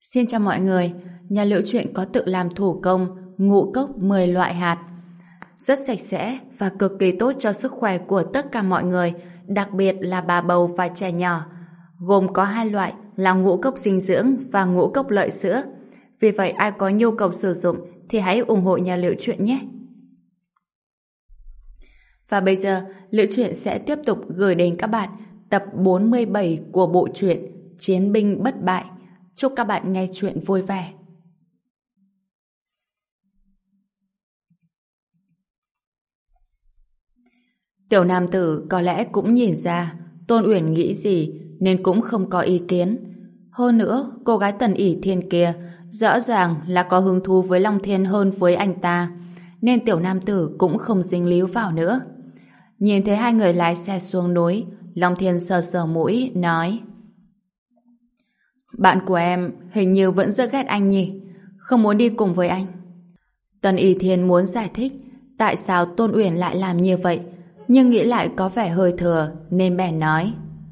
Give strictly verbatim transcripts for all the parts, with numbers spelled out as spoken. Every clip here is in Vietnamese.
Xin chào mọi người, nhà Liễu Chuyện có tự làm thủ công ngũ cốc mười loại hạt. Rất sạch sẽ và cực kỳ tốt cho sức khỏe của tất cả mọi người, đặc biệt là bà bầu và trẻ nhỏ. Gồm có hai loại là ngũ cốc dinh dưỡng và ngũ cốc lợi sữa. Vì vậy ai có nhu cầu sử dụng thì hãy ủng hộ nhà Liễu Chuyện nhé. Và bây giờ, Liễu Chuyện sẽ tiếp tục gửi đến các bạn tập bốn mươi bảy của bộ truyện Chiến binh bất bại. Chúc các bạn nghe chuyện vui vẻ. Tiểu nam tử có lẽ cũng nhìn ra Tôn Uyển nghĩ gì nên cũng không có ý kiến. Hơn nữa, cô gái Tần ỷ Thiên kia rõ ràng là có hứng thú với Long Thiên hơn với anh ta, nên tiểu nam tử cũng không dính líu vào nữa. Nhìn thấy hai người lái xe xuống núi, Long Thiên sờ sờ mũi, nói: Bạn của em hình như vẫn rất ghét anh nhỉ? Không muốn đi cùng với anh. Tần ỷ Thiên muốn giải thích tại sao Tôn Uyển lại làm như vậy, nhưng nghĩ lại có vẻ hơi thừa nên bèn nói: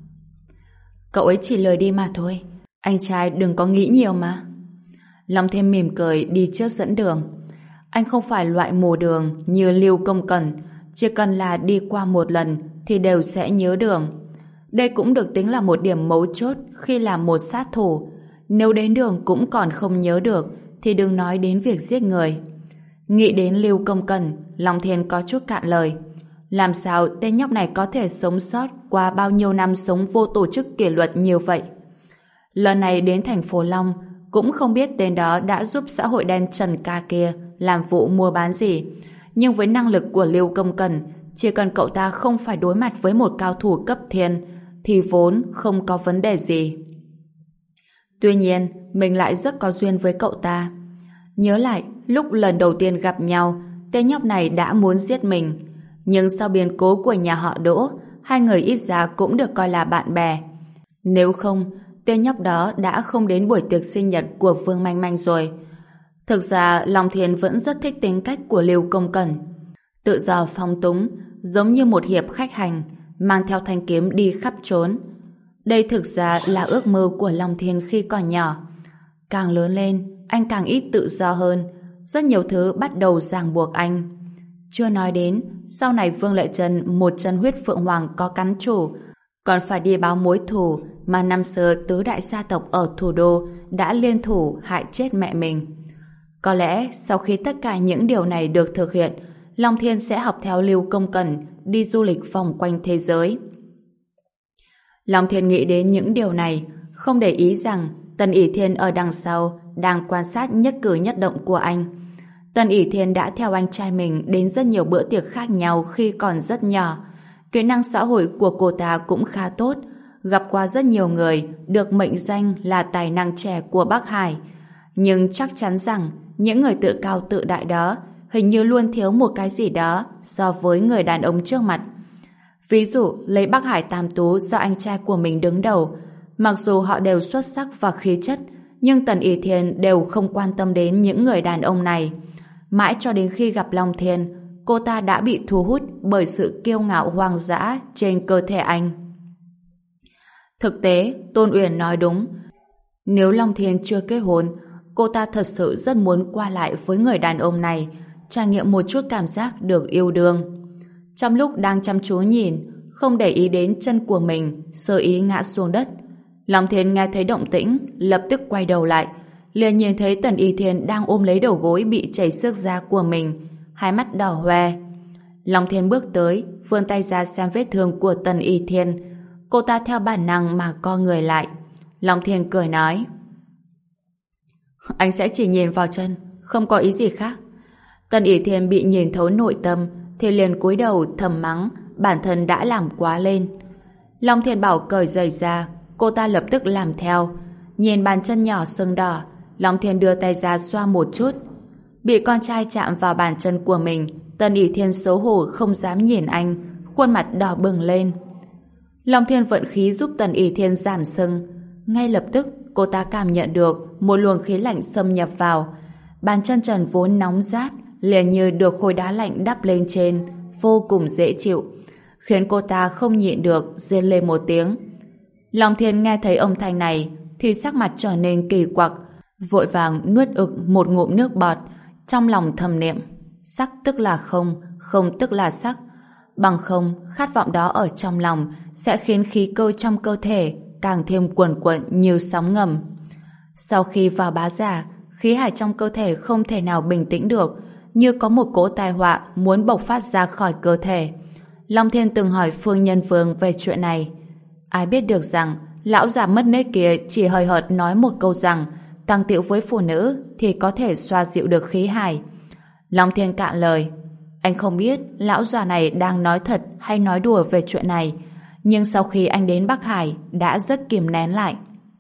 Cậu ấy chỉ lười đi mà thôi, anh trai đừng có nghĩ nhiều mà. Long Thiên mỉm cười đi trước dẫn đường. Anh không phải loại mù đường như Lưu Công Cẩn, chỉ cần là đi qua một lần thì đều sẽ nhớ đường. Đây cũng được tính là một điểm mấu chốt khi làm một sát thủ. Nếu đến đường cũng còn không nhớ được thì đừng nói đến việc giết người. Nghĩ đến Lưu Công Cẩn, Long Thiên có chút cạn lời. Làm sao tên nhóc này có thể sống sót qua bao nhiêu năm sống vô tổ chức kỷ luật như vậy? Lần này đến thành phố Long cũng không biết tên đó đã giúp xã hội đen Trần Ca kia làm vụ mua bán gì. Nhưng với năng lực của Lưu Công Cẩn, chỉ cần cậu ta không phải đối mặt với một cao thủ cấp thiên thì vốn không có vấn đề gì. Tuy nhiên, mình lại rất có duyên với cậu ta. Nhớ lại, lúc lần đầu tiên gặp nhau, tên nhóc này đã muốn giết mình. Nhưng sau biến cố của nhà họ Đỗ, hai người ít ra cũng được coi là bạn bè. Nếu không, tên nhóc đó đã không đến buổi tiệc sinh nhật của Vương Manh Manh rồi. Thực ra, Long Thiên vẫn rất thích tính cách của Lưu Công Cẩn. Tự do phóng túng, giống như một hiệp khách hành, mang theo thanh kiếm đi khắp trốn. Đây thực ra là ước mơ của Long Thiên khi còn nhỏ. Càng lớn lên, anh càng ít tự do hơn. Rất nhiều thứ bắt đầu ràng buộc anh. Chưa nói đến, sau này Vương Lệ Trân một chân huyết phượng hoàng có cắn chủ, còn phải đi báo mối thù mà năm xưa tứ đại gia tộc ở thủ đô đã liên thủ hại chết mẹ mình. Có lẽ sau khi tất cả những điều này được thực hiện, Long Thiên sẽ học theo Lưu Công Cẩn đi du lịch vòng quanh thế giới. Long Thiên nghĩ đến những điều này, không để ý rằng Tần ỷ Thiên ở đằng sau đang quan sát nhất cử nhất động của anh. Tần ỷ Thiên đã theo anh trai mình đến rất nhiều bữa tiệc khác nhau khi còn rất nhỏ. Kỹ năng xã hội của cô ta cũng khá tốt, gặp qua rất nhiều người được mệnh danh là tài năng trẻ của Bắc Hải. Nhưng chắc chắn rằng những người tự cao tự đại đó hình như luôn thiếu một cái gì đó so với người đàn ông trước mặt. Ví dụ lấy Bắc Hải Tam Tú do anh trai của mình đứng đầu, mặc dù họ đều xuất sắc và khí chất, nhưng Tần ỷ Thiên đều không quan tâm đến những người đàn ông này. Mãi cho đến khi gặp Long Thiên, cô ta đã bị thu hút bởi sự kiêu ngạo hoang dã trên cơ thể anh. Thực tế, Tôn Uyển nói đúng. Nếu Long Thiên chưa kết hôn, cô ta thật sự rất muốn qua lại với người đàn ông này, trải nghiệm một chút cảm giác được yêu đương. Trong lúc đang chăm chú nhìn, không để ý đến chân của mình, sơ ý ngã xuống đất, Long Thiên nghe thấy động tĩnh, lập tức quay đầu lại, liền nhìn thấy Tần ỷ Thiên đang ôm lấy đầu gối bị chảy xước da của mình, hai mắt đỏ hoe. Long Thiên bước tới, vươn tay ra xem vết thương của Tần ỷ Thiên. Cô ta theo bản năng mà co người lại. Long Thiên cười nói: Anh sẽ chỉ nhìn vào chân, không có ý gì khác. Tần ỷ Thiên bị nhìn thấu nội tâm thì liền cúi đầu thầm mắng bản thân đã làm quá lên. Long Thiên bảo cởi giày ra, cô ta lập tức làm theo. Nhìn bàn chân nhỏ sưng đỏ, Long Thiên đưa tay ra xoa một chút. Bị con trai chạm vào bàn chân của mình, Tần ỷ Thiên xấu hổ không dám nhìn anh, khuôn mặt đỏ bừng lên. Long Thiên vận khí giúp Tần ỷ Thiên giảm sưng. Ngay lập tức cô ta cảm nhận được một luồng khí lạnh xâm nhập vào. Bàn chân trần vốn nóng rát liền như được khối đá lạnh đắp lên trên, vô cùng dễ chịu, khiến cô ta không nhịn được rên lên một tiếng. Long Thiên nghe thấy âm thanh này thì sắc mặt trở nên kỳ quặc, Vội vàng nuốt ực một ngụm nước bọt, trong lòng thầm niệm, sắc tức là không, không tức là sắc. Bằng không, khát vọng đó ở trong lòng sẽ khiến khí cơ trong cơ thể càng thêm cuồn cuộn như sóng ngầm. Sau khi vào bá giả, khí hải trong cơ thể không thể nào bình tĩnh được, như có một cỗ tai họa muốn bộc phát ra khỏi cơ thể. Long Thiên từng hỏi Phương Nhân Vương về chuyện này. Ai biết được rằng lão già mất nết kia chỉ hời hợt nói một câu rằng càng tiệu với phụ nữ thì có thể xoa dịu được khí hải. Long Thiên cạn lời. Anh không biết lão già này đang nói thật hay nói đùa về chuyện này, nhưng sau khi anh đến Bắc Hải đã rất kìm nén lại.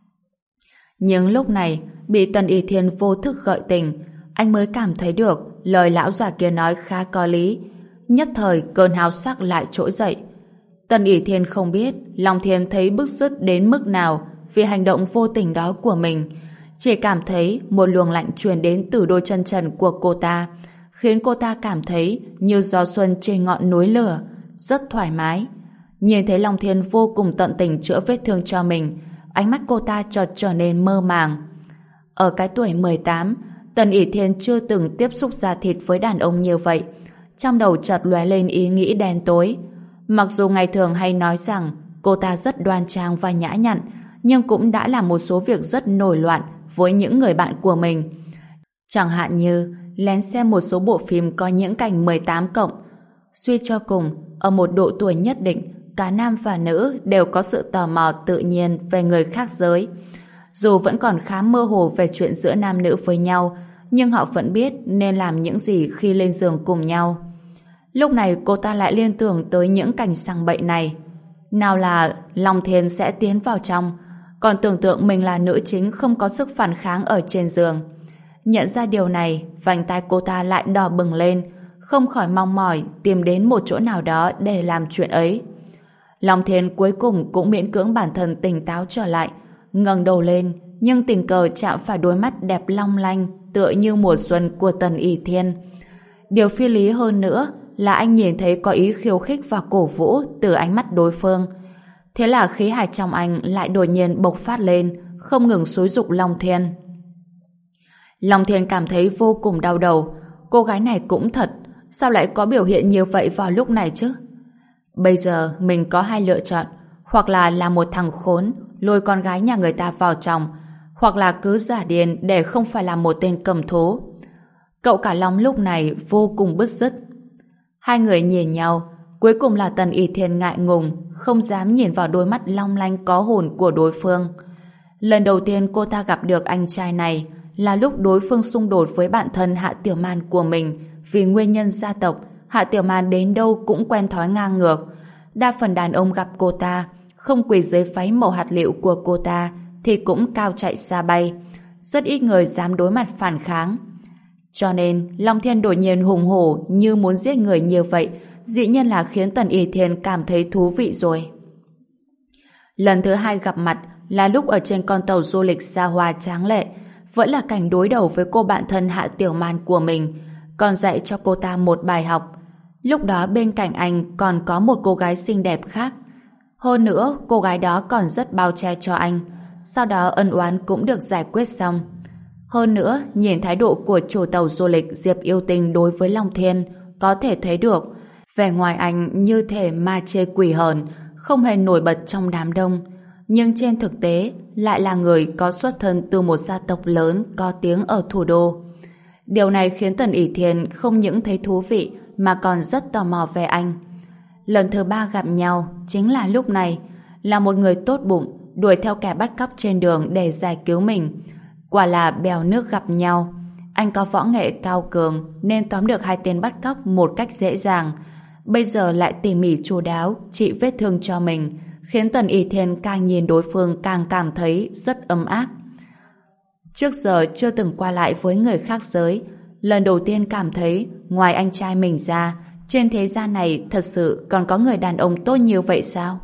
Nhưng lúc này bị Tần Y Thiên vô thức gợi tình, anh mới cảm thấy được lời lão già kia nói khá có lý. Nhất thời cơn háo sắc lại trỗi dậy. Tần Y Thiên không biết Long Thiên thấy bức rứt đến mức nào vì hành động vô tình đó của mình, chỉ cảm thấy một luồng lạnh truyền đến từ đôi chân trần của cô ta, khiến cô ta cảm thấy như gió xuân trên ngọn núi lửa, rất thoải mái. Nhìn thấy Long Thiên vô cùng tận tình chữa vết thương cho mình, ánh mắt cô ta chợt trở nên mơ màng. Ở cái tuổi mười tám, Tần Y Thiên chưa từng tiếp xúc da thịt với đàn ông như vậy. Trong đầu chợt lóe lên ý nghĩ đen tối. Mặc dù ngày thường hay nói rằng cô ta rất đoan trang và nhã nhặn, nhưng cũng đã làm một số việc rất nổi loạn với những người bạn của mình. Chẳng hạn như lén xem một số bộ phim có những cảnh mười tám cộng. Suy cho cùng, ở một độ tuổi nhất định, cả nam và nữ đều có sự tò mò tự nhiên về người khác giới. Dù vẫn còn khá mơ hồ về chuyện giữa nam nữ với nhau, nhưng họ vẫn biết nên làm những gì khi lên giường cùng nhau. Lúc này cô ta lại liên tưởng tới những cảnh sang bậy này. Nào là Long Thiên sẽ tiến vào trong, còn tưởng tượng mình là nữ chính không có sức phản kháng ở trên giường. Nhận ra điều này, vành tai cô ta lại đỏ bừng lên, không khỏi mong mỏi tìm đến một chỗ nào đó để làm chuyện ấy. Long Thiên cuối cùng cũng miễn cưỡng bản thân tỉnh táo trở lại, ngẩng đầu lên, nhưng tình cờ chạm phải đôi mắt đẹp long lanh tựa như mùa xuân của Tần Y Thiên. Điều phi lý hơn nữa là anh nhìn thấy có ý khiêu khích và cổ vũ từ ánh mắt đối phương. Thế là khí hải trong anh lại đột nhiên bộc phát lên, không ngừng xúi giục Long Thiên. Long Thiên cảm thấy vô cùng đau đầu. Cô gái này cũng thật, sao lại có biểu hiện như vậy vào lúc này chứ? Bây giờ mình có hai lựa chọn, hoặc là làm một thằng khốn lôi con gái nhà người ta vào chồng, hoặc là cứ giả điên để không phải là một tên cầm thú. Cậu cả Long lúc này vô cùng bứt rứt. Hai người nhìn nhau, cuối cùng là Tần Y Thiên ngại ngùng, không dám nhìn vào đôi mắt long lanh có hồn của đối phương. Lần đầu tiên cô ta gặp được anh trai này là lúc đối phương xung đột với bạn thân Hạ Tiểu Man của mình vì nguyên nhân gia tộc. Hạ Tiểu Man đến đâu cũng quen thói ngang ngược. Đa phần đàn ông gặp cô ta không quỳ dưới váy màu hạt lựu của cô ta thì cũng cao chạy xa bay. Rất ít người dám đối mặt phản kháng. Cho nên Long Thiên đột nhiên hùng hổ như muốn giết người như vậy, dĩ nhiên là khiến Tần Y Thiên cảm thấy thú vị rồi. Lần thứ hai gặp mặt là lúc ở trên con tàu du lịch xa hoa tráng lệ, vẫn là cảnh đối đầu với cô bạn thân Hạ Tiểu Man của mình, còn dạy cho cô ta một bài học. Lúc đó bên cạnh anh còn có một cô gái xinh đẹp khác. Hơn nữa, cô gái đó còn rất bao che cho anh. Sau đó ân oán cũng được giải quyết xong. Hơn nữa, nhìn thái độ của chủ tàu du lịch Diệp Yêu Tinh đối với Long Thiên, có thể thấy được vẻ ngoài anh như thể ma chê quỷ hờn, không hề nổi bật trong đám đông. Nhưng trên thực tế, lại là người có xuất thân từ một gia tộc lớn có tiếng ở thủ đô. Điều này khiến Tần Y Thiên không những thấy thú vị mà còn rất tò mò về anh. Lần thứ ba gặp nhau chính là lúc này, là một người tốt bụng đuổi theo kẻ bắt cóc trên đường để giải cứu mình. Quả là bèo nước gặp nhau. Anh có võ nghệ cao cường nên tóm được hai tên bắt cóc một cách dễ dàng. Bây giờ lại tỉ mỉ chu đáo trị vết thương cho mình, khiến Tần Y Thiên càng nhìn đối phương càng cảm thấy rất ấm áp. Trước giờ chưa từng qua lại với người khác giới, lần đầu tiên cảm thấy ngoài anh trai mình ra, trên thế gian này thật sự còn có người đàn ông tốt như vậy sao?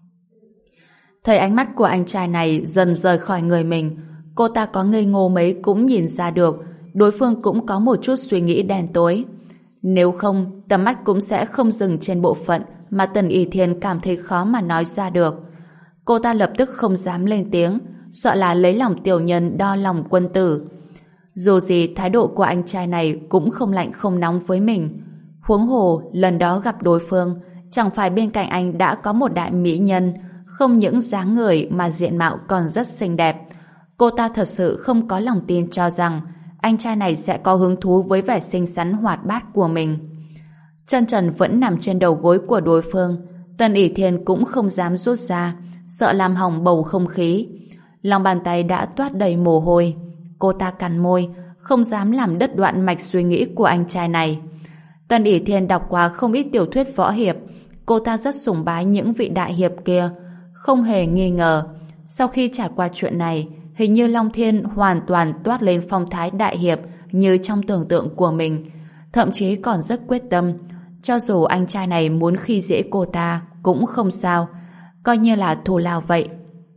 Thấy ánh mắt của anh trai này dần rời khỏi người mình, cô ta có ngây ngô mấy cũng nhìn ra được đối phương cũng có một chút suy nghĩ đen tối. Nếu không, tầm mắt cũng sẽ không dừng trên bộ phận mà Tần Y Thiên cảm thấy khó mà nói ra được. Cô ta lập tức không dám lên tiếng, sợ là lấy lòng tiểu nhân đo lòng quân tử. Dù gì thái độ của anh trai này cũng không lạnh không nóng với mình. Huống hồ lần đó gặp đối phương, chẳng phải bên cạnh anh đã có một đại mỹ nhân, không những dáng người mà diện mạo còn rất xinh đẹp. Cô ta thật sự không có lòng tin cho rằng anh trai này sẽ có hứng thú với vẻ xinh xắn hoạt bát của mình. Chân trần vẫn nằm trên đầu gối của đối phương, Tần ỷ Thiên cũng không dám rút ra, sợ làm hỏng bầu không khí. Lòng bàn tay đã toát đầy mồ hôi. Cô ta cắn môi, không dám làm đứt đoạn mạch suy nghĩ của anh trai này. Tần ỷ Thiên đọc qua không ít tiểu thuyết võ hiệp, cô ta rất sùng bái những vị đại hiệp kia, không hề nghi ngờ. Sau khi trải qua chuyện này, hình như Long Thiên hoàn toàn toát lên phong thái đại hiệp như trong tưởng tượng của mình, thậm chí còn rất quyết tâm. Cho dù anh trai này muốn khi dễ cô ta cũng không sao, coi như là thù lao vậy.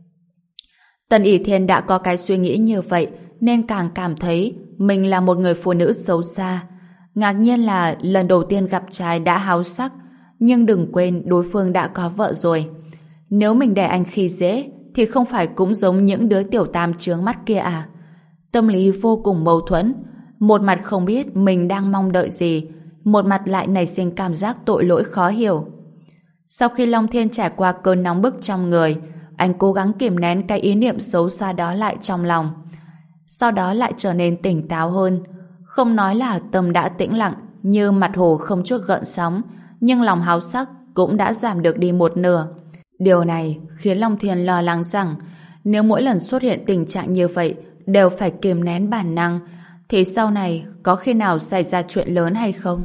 Tần ỷ Thiên đã có cái suy nghĩ như vậy nên càng cảm thấy mình là một người phụ nữ xấu xa. Ngạc nhiên là lần đầu tiên gặp trai đã háo sắc, nhưng đừng quên đối phương đã có vợ rồi. Nếu mình để anh khi dễ thì không phải cũng giống những đứa tiểu tam chướng mắt kia à? Tâm lý vô cùng mâu thuẫn, một mặt không biết mình đang mong đợi gì, một mặt lại nảy sinh cảm giác tội lỗi khó hiểu. Sau khi Long Thiên trải qua cơn nóng bức trong người, anh cố gắng kìm nén cái ý niệm xấu xa đó lại trong lòng. Sau đó lại trở nên tỉnh táo hơn. Không nói là tâm đã tĩnh lặng như mặt hồ không chút gợn sóng, nhưng lòng háo sắc cũng đã giảm được đi một nửa. Điều này khiến Long Thiên lo lắng rằng nếu mỗi lần xuất hiện tình trạng như vậy đều phải kìm nén bản năng, thì sau này có khi nào xảy ra chuyện lớn hay không?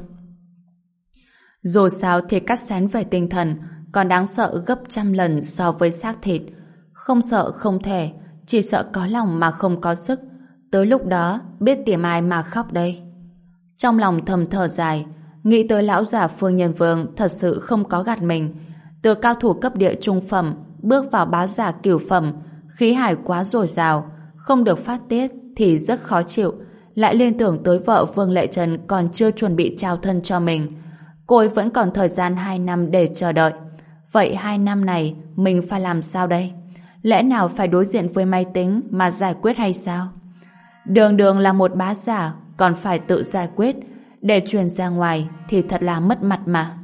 Dù sao thì cắt xén về tinh thần còn đáng sợ gấp trăm lần so với xác thịt. Không sợ không thể, chỉ sợ có lòng mà không có sức. Tới lúc đó biết tìm ai mà khóc đây. Trong lòng thầm thở dài, nghĩ tới lão già Phương Nhân Vương thật sự không có gạt mình. Từ cao thủ cấp địa trung phẩm bước vào bá giả cửu phẩm, khí hải quá dồi dào, không được phát tiết thì rất khó chịu. Lại liên tưởng tới vợ Vương Lệ Trần còn chưa chuẩn bị trao thân cho mình. Cô ấy vẫn còn thời gian hai năm để chờ đợi. Vậy hai năm này mình phải làm sao đây? Lẽ nào phải đối diện với máy tính mà giải quyết hay sao? Đường đường là một bá giả còn phải tự giải quyết, để truyền ra ngoài thì thật là mất mặt mà.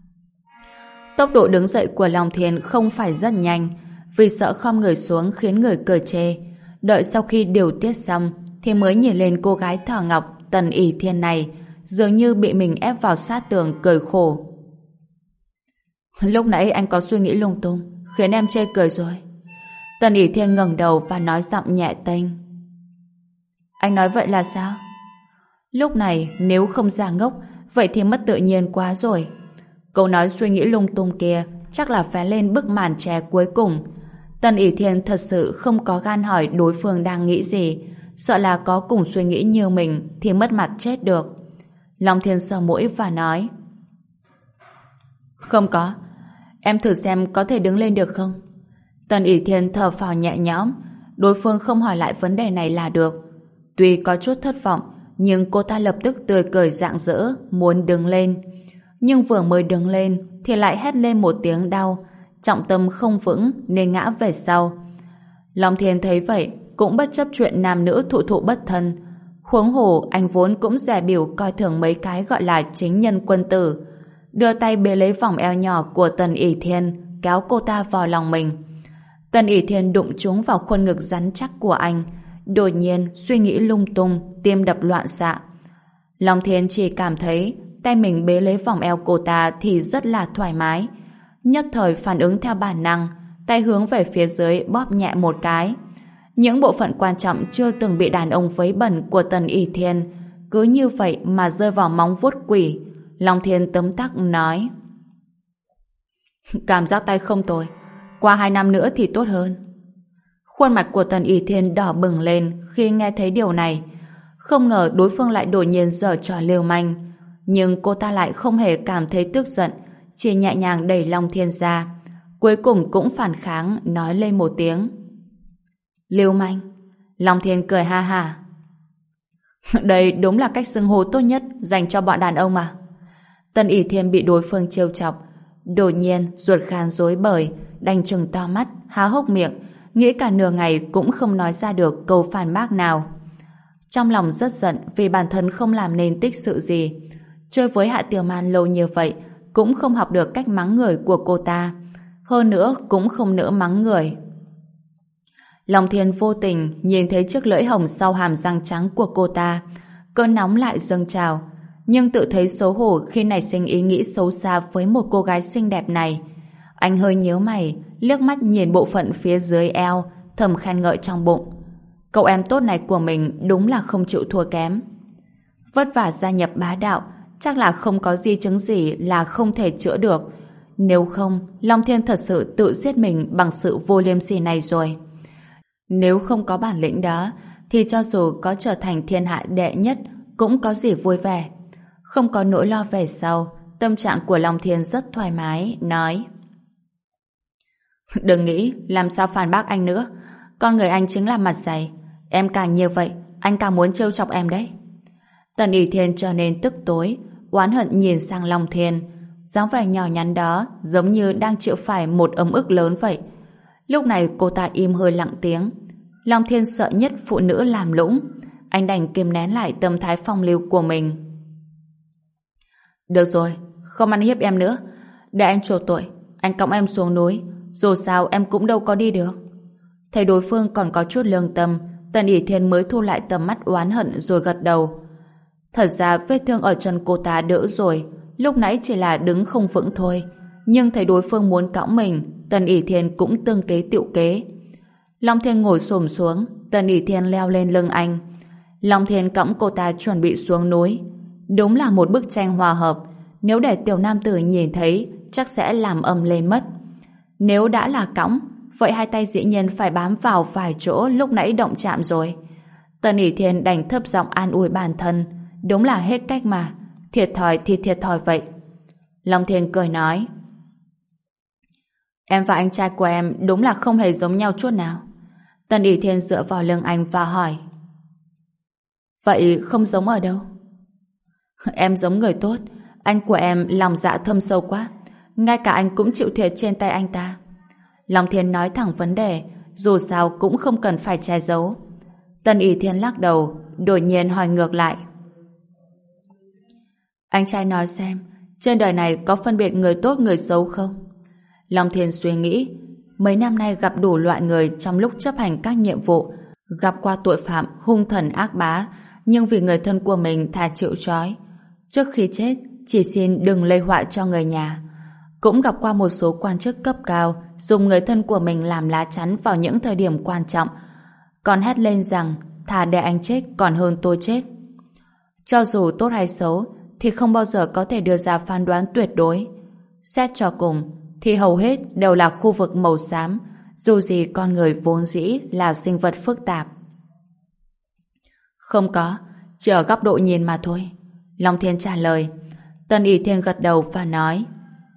Tốc độ đứng dậy của Long Thiên không phải rất nhanh, vì sợ khom người xuống khiến người cười chê. Đợi sau khi điều tiết xong thì mới nhìn lên cô gái thỏ ngọc Tần ỷ Thiên này, dường như bị mình ép vào sát tường cười khổ. Lúc nãy anh có suy nghĩ lung tung, khiến em chê cười rồi. Tần ỷ Thiên ngẩng đầu và nói giọng nhẹ tênh. Anh nói vậy là sao? Lúc này nếu không ra ngốc, vậy thì mất tự nhiên quá rồi. Câu nói suy nghĩ lung tung kia chắc là vén lên bức màn che cuối cùng. Tần ỷ Thiên thật sự không có gan hỏi đối phương đang nghĩ gì, sợ là có cùng suy nghĩ như mình thì mất mặt chết được. Long Thiên sờ mũi và nói: Không có, em thử xem có thể đứng lên được không? Tần ỷ Thiên thở phào nhẹ nhõm, đối phương không hỏi lại vấn đề này là được. Tuy có chút thất vọng, nhưng cô ta lập tức tươi cười rạng rỡ muốn đứng lên. Nhưng vừa mới đứng lên thì lại hét lên một tiếng đau, trọng tâm không vững nên ngã về sau. Long Thiên thấy vậy cũng bất chấp chuyện nam nữ thụ thụ bất thân. Huống hồ anh vốn cũng dè bỉu coi thường mấy cái gọi là chính nhân quân tử. Đưa tay bế lấy vòng eo nhỏ của Tần ỷ Thiên, kéo cô ta vào lòng mình. Tần ỷ Thiên đụng trúng vào khuôn ngực rắn chắc của anh, đột nhiên suy nghĩ lung tung, tim đập loạn xạ. Long Thiên chỉ cảm thấy tay mình bế lấy vòng eo cô ta thì rất là thoải mái. Nhất thời phản ứng theo bản năng, tay hướng về phía dưới bóp nhẹ một cái. Những bộ phận quan trọng chưa từng bị đàn ông vấy bẩn của Tần ỷ Thiên cứ như vậy mà rơi vào móng vuốt quỷ. Long Thiên tấm tắc nói: Cảm giác tay không tồi, qua hai năm nữa thì tốt hơn. Khuôn mặt của Tần ỷ Thiên đỏ bừng lên khi nghe thấy điều này. Không ngờ đối phương lại đột nhiên giở trò lưu manh, nhưng cô ta lại không hề cảm thấy tức giận, chỉ nhẹ nhàng đẩy Long Thiên ra, cuối cùng cũng phản kháng nói lên một tiếng: Lưu manh. Long Thiên cười ha ha: Đây đúng là cách xưng hô tốt nhất dành cho bọn đàn ông mà. Tần ỷ Thiên bị đối phương trêu chọc, đột nhiên ruột gan rối bời, đành trừng to mắt, há hốc miệng, nghĩ cả nửa ngày cũng không nói ra được câu phản bác nào. Trong lòng rất giận vì bản thân không làm nên tích sự gì. Chơi với Hạ Tiểu Man lâu như vậy cũng không học được cách mắng người của cô ta. Hơn nữa cũng không nỡ mắng người. Long Thiên vô tình nhìn thấy chiếc lưỡi hồng sau hàm răng trắng của cô ta. Cơn nóng lại dâng trào, nhưng tự thấy xấu hổ khi nảy sinh ý nghĩ xấu xa với một cô gái xinh đẹp này. Anh hơi nhíu mày, liếc mắt nhìn bộ phận phía dưới eo, thầm khen ngợi trong bụng. Cậu em tốt này của mình đúng là không chịu thua kém. Vất vả gia nhập bá đạo, chắc là không có di chứng gì là không thể chữa được. Nếu không, Long Thiên thật sự tự giết mình bằng sự vô liêm sỉ này rồi. Nếu không có bản lĩnh đó, thì cho dù có trở thành thiên hạ đệ nhất, cũng có gì vui vẻ. Không có nỗi lo về sau, tâm trạng của Long Thiên rất thoải mái, nói: đừng nghĩ làm sao phản bác anh nữa. Con người anh chính là mặt dày. Em càng như vậy, anh càng muốn trêu chọc em đấy. Tần ỷ Thiên trở nên tức tối, oán hận nhìn sang Long Thiên. Dáng vẻ nhỏ nhắn đó giống như đang chịu phải một ấm ức lớn vậy. Lúc này cô ta im hơi lặng tiếng. Long Thiên sợ nhất phụ nữ làm lũng. Anh đành kiềm nén lại tâm thái phong lưu của mình. Được rồi, không ăn hiếp em nữa. Để anh chuộc tội, anh cõng em xuống núi. Dù sao em cũng đâu có đi được. Thấy đối phương còn có chút lương tâm, Tần ỷ Thiên mới thu lại tầm mắt oán hận rồi gật đầu. Thật ra vết thương ở chân cô ta đỡ rồi, lúc nãy chỉ là đứng không vững thôi. Nhưng thấy đối phương muốn cõng mình, Tần ỷ Thiên cũng tương kế tựu kế. Long Thiên ngồi xổm xuống, Tần ỷ Thiên leo lên lưng anh. Long Thiên cõng cô ta chuẩn bị xuống núi. Đúng là một bức tranh hòa hợp. Nếu để tiểu nam tử nhìn thấy, chắc sẽ làm ầm lên mất. Nếu đã là cõng, vậy hai tay dĩ nhiên phải bám vào vài chỗ lúc nãy động chạm rồi. Tần ỷ Thiên đành thấp giọng an ủi bản thân. Đúng là hết cách mà. Thiệt thòi thì thiệt thòi vậy. Long Thiên cười nói: em và anh trai của em đúng là không hề giống nhau chút nào. Tần ỷ Thiên dựa vào lưng anh và hỏi: vậy không giống ở đâu? Em giống người tốt. Anh của em lòng dạ thâm sâu quá. Ngay cả anh cũng chịu thiệt trên tay anh ta. Long Thiên nói thẳng vấn đề, dù sao cũng không cần phải che giấu. Tần ỷ Thiên lắc đầu, đột nhiên hỏi ngược lại: anh trai nói xem, trên đời này có phân biệt người tốt người xấu không? Long Thiên suy nghĩ, mấy năm nay gặp đủ loại người trong lúc chấp hành các nhiệm vụ, gặp qua tội phạm hung thần ác bá, nhưng vì người thân của mình thà chịu trói. Trước khi chết, chỉ xin đừng lây họa cho người nhà. Cũng gặp qua một số quan chức cấp cao dùng người thân của mình làm lá chắn vào những thời điểm quan trọng, còn hét lên rằng thà để anh chết còn hơn tôi chết. Cho dù tốt hay xấu thì không bao giờ có thể đưa ra phán đoán tuyệt đối. Xét cho cùng thì hầu hết đều là khu vực màu xám, dù gì con người vốn dĩ là sinh vật phức tạp. Không có, chỉ ở góc độ nhìn mà thôi. Long Thiên trả lời. Tần ỷ Thiên gật đầu và nói: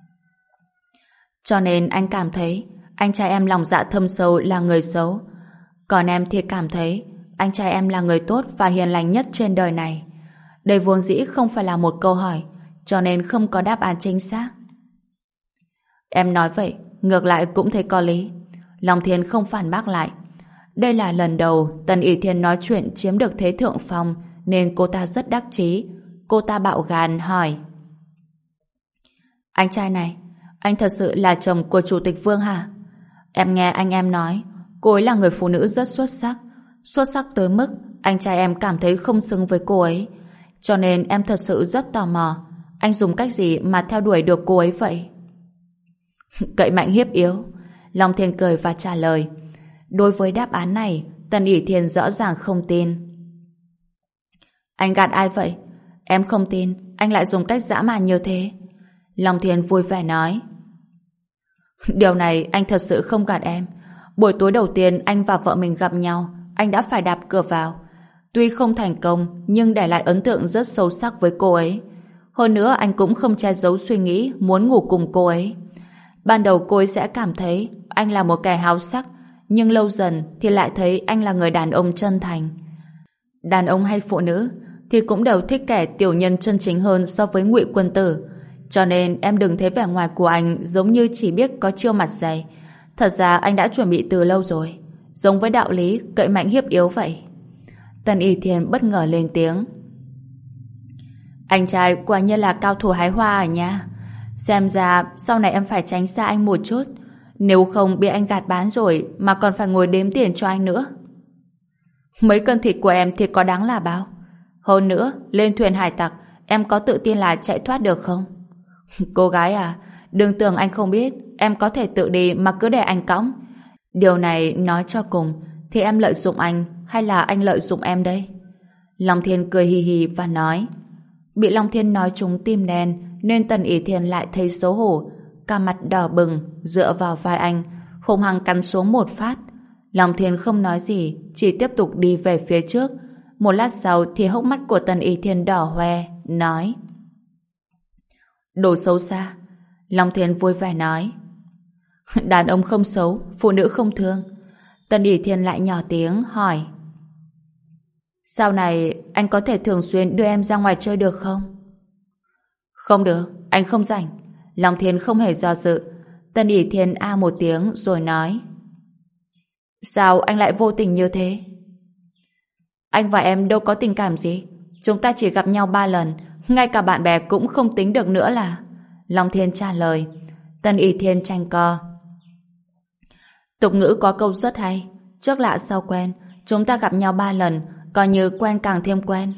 cho nên anh cảm thấy anh trai em lòng dạ thâm sâu là người xấu, còn em thì cảm thấy anh trai em là người tốt và hiền lành nhất trên đời này. Đây vốn dĩ không phải là một câu hỏi, cho nên không có đáp án chính xác. Em nói vậy, ngược lại cũng thấy có lý. Long Thiên không phản bác lại. Đây là lần đầu Tần ỷ Thiên nói chuyện chiếm được thế thượng phong, nên cô ta rất đắc chí. Cô ta bạo gan hỏi: anh trai này, anh thật sự là chồng của Chủ tịch Vương hả? Em nghe anh em nói cô ấy là người phụ nữ rất xuất sắc, xuất sắc tới mức anh trai em cảm thấy không xứng với cô ấy. Cho nên em thật sự rất tò mò, anh dùng cách gì mà theo đuổi được cô ấy vậy? Cậy mạnh hiếp yếu. Long Thiên cười và trả lời. Đối với đáp án này, Tần ỷ Thiên rõ ràng không tin. Anh gạt ai vậy? Em không tin anh lại dùng cách dã man như thế. Long Thiên vui vẻ nói: điều này anh thật sự không gạt em. Buổi tối đầu tiên anh và vợ mình gặp nhau, anh đã phải đạp cửa vào. Tuy không thành công, nhưng để lại ấn tượng rất sâu sắc với cô ấy. Hơn nữa anh cũng không che giấu suy nghĩ muốn ngủ cùng cô ấy. Ban đầu cô ấy sẽ cảm thấy anh là một kẻ háo sắc, nhưng lâu dần thì lại thấy anh là người đàn ông chân thành. Đàn ông hay phụ nữ thì cũng đều thích kẻ tiểu nhân chân chính hơn so với ngụy quân tử. Cho nên em đừng thấy vẻ ngoài của anh giống như chỉ biết có chiêu mặt dày. Thật ra anh đã chuẩn bị từ lâu rồi. giống với đạo lý cậy mạnh hiếp yếu vậy. Tần Y Thiên bất ngờ lên tiếng. Anh trai quả nhiên là cao thủ hái hoa à nha. Xem ra sau này em phải tránh xa anh một chút, nếu không bị anh gạt bán rồi mà còn phải ngồi đếm tiền cho anh nữa. Mấy cân thịt của em thì có đáng là bao? Hơn nữa, lên thuyền hải tặc em có tự tin là chạy thoát được không? Cô gái à, đừng tưởng anh không biết em có thể tự đi mà cứ để anh cõng. Điều này nói cho cùng thì em lợi dụng anh hay là anh lợi dụng em đây? Long Thiên cười hì hì và nói. Bị Long Thiên nói trúng tim đen nên Tần Ỷ Thiên lại thấy xấu hổ, cả mặt đỏ bừng dựa vào vai anh, hung hăng cắn xuống một phát. Long Thiên không nói gì, chỉ tiếp tục đi về phía trước. Một lát sau thì hốc mắt của Tần Ỷ Thiên đỏ hoe, nói. Đồ xấu xa. Long Thiên vui vẻ nói. Đàn ông không xấu, phụ nữ không thương. Tần Ỷ Thiên lại nhỏ tiếng hỏi. Sau này anh có thể thường xuyên đưa em ra ngoài chơi được không? Không được, anh không rảnh. Long Thiên không hề do dự. Tần Ỷ Thiên a một tiếng rồi nói. Sao anh lại vô tình như thế? Anh và em đâu có tình cảm gì. Chúng ta chỉ gặp nhau ba lần, ngay cả bạn bè cũng không tính được nữa là. Long Thiên trả lời. Tần Ỷ Thiên chanh co. Tục ngữ có câu rất hay. Trước lạ sau quen, chúng ta gặp nhau ba lần, coi như quen càng thêm quen.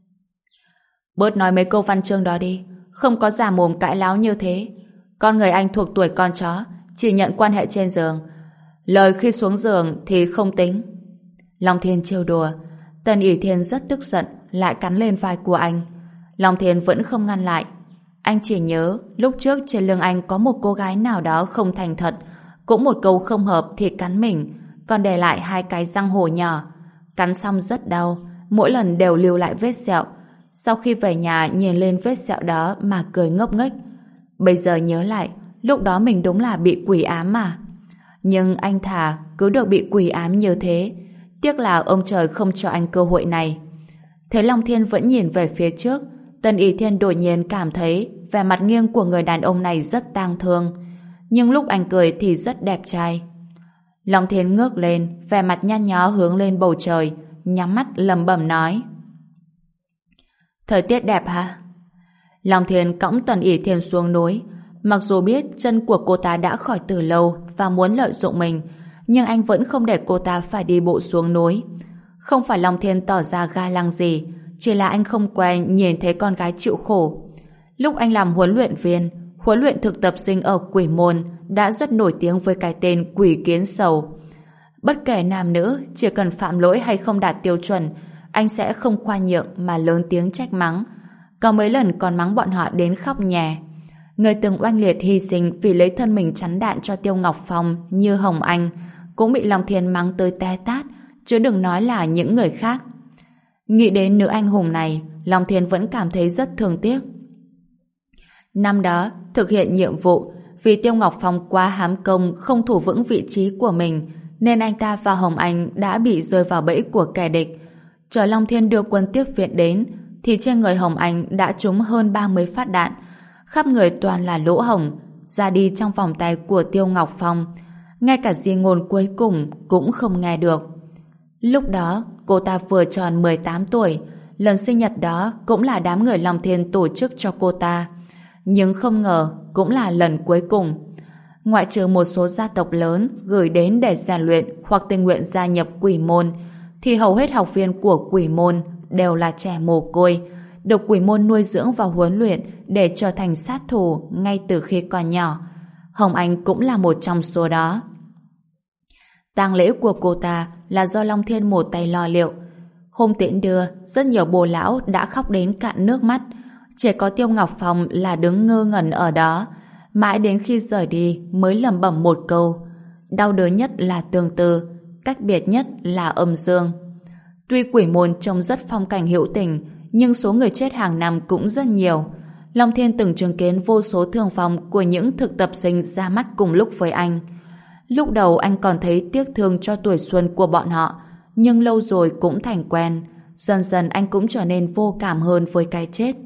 Bớt nói mấy câu văn chương đó đi, không có giả mồm cãi láo như thế. Con người anh thuộc tuổi con chó, chỉ nhận quan hệ trên giường. Lời khi xuống giường thì không tính. Long Thiên trêu đùa. Tần Ỷ Thiên rất tức giận, lại cắn lên vai của anh. Long Thiên vẫn không ngăn lại. Anh chỉ nhớ lúc trước trên lưng anh có một cô gái nào đó không thành thật, cũng một câu không hợp thì cắn mình, còn để lại hai cái răng hổ nhỏ. Cắn xong rất đau, mỗi lần đều lưu lại vết sẹo. Sau khi về nhà nhìn lên vết sẹo đó mà cười ngốc nghếch. Bây giờ nhớ lại, lúc đó mình đúng là bị quỷ ám mà. Nhưng anh thà cứ được bị quỷ ám như thế. Tiếc là ông trời không cho anh cơ hội này. Thế Long Thiên vẫn nhìn về phía trước. Tần Ỷ Thiên đột nhiên cảm thấy vẻ mặt nghiêng của người đàn ông này rất tang thương. Nhưng lúc anh cười thì rất đẹp trai. Long Thiên ngước lên, vẻ mặt nhăn nhó hướng lên bầu trời, nhắm mắt lẩm bẩm nói. Thời tiết đẹp hả? Long Thiên cõng Tần Ỷ Thiên xuống núi. Mặc dù biết chân của cô ta đã khỏi từ lâu và muốn lợi dụng mình, nhưng anh vẫn không để cô ta phải đi bộ xuống núi. Không phải Long Thiên tỏ ra ga lăng gì, chỉ là anh không quen nhìn thấy con gái chịu khổ. Lúc anh làm huấn luyện viên, huấn luyện thực tập sinh ở Quỷ Môn, đã rất nổi tiếng với cái tên Quỷ Kiến Sầu. Bất kể nam nữ, chỉ cần phạm lỗi hay không đạt tiêu chuẩn, anh sẽ không khoan nhượng mà lớn tiếng trách mắng. Có mấy lần còn mắng bọn họ đến khóc nhè. Người từng oanh liệt hy sinh vì lấy thân mình chắn đạn cho Tiêu Ngọc Phong như Hồng Anh cũng bị Long Thiên mắng tới té tát, chứ đừng nói là những người khác. Nghĩ đến nữ anh hùng này, Long Thiên vẫn cảm thấy rất thương tiếc. Năm đó, thực hiện nhiệm vụ, vì Tiêu Ngọc Phong quá hám công không thủ vững vị trí của mình, nên anh ta và Hồng Anh đã bị rơi vào bẫy của kẻ địch. Chờ Long Thiên đưa quân tiếp viện đến, thì trên người Hồng Anh đã trúng hơn ba mươi phát đạn, khắp người toàn là lỗ hổng, ra đi trong vòng tay của Tiêu Ngọc Phong. Ngay cả di ngôn cuối cùng cũng không nghe được. Lúc đó, cô ta vừa tròn mười tám tuổi, lần sinh nhật đó cũng là đám người Long Thiên tổ chức cho cô ta. Nhưng không ngờ cũng là lần cuối cùng. Ngoại trừ một số gia tộc lớn gửi đến để rèn luyện hoặc tình nguyện gia nhập Quỷ Môn, thì hầu hết học viên của Quỷ Môn đều là trẻ mồ côi, được Quỷ Môn nuôi dưỡng và huấn luyện để trở thành sát thủ ngay từ khi còn nhỏ. Hồng Anh cũng là một trong số đó. Tang lễ của cô ta là do Long Thiên một tay lo liệu. Hôm tiễn đưa, rất nhiều bồ lão đã khóc đến cạn nước mắt. Chỉ có Tiêu Ngọc Phong là đứng ngơ ngẩn ở đó, mãi đến khi rời đi mới lẩm bẩm một câu: đau đớn nhất là tương tư, cách biệt nhất là âm dương. Tuy Quỷ Môn trông rất phong cảnh hữu tình, nhưng số người chết hàng năm cũng rất nhiều. Long Thiên từng chứng kiến vô số thương vong của những thực tập sinh ra mắt cùng lúc với anh. Lúc đầu anh còn thấy tiếc thương cho tuổi xuân của bọn họ, nhưng lâu rồi cũng thành quen. Dần dần anh cũng trở nên vô cảm hơn với cái chết.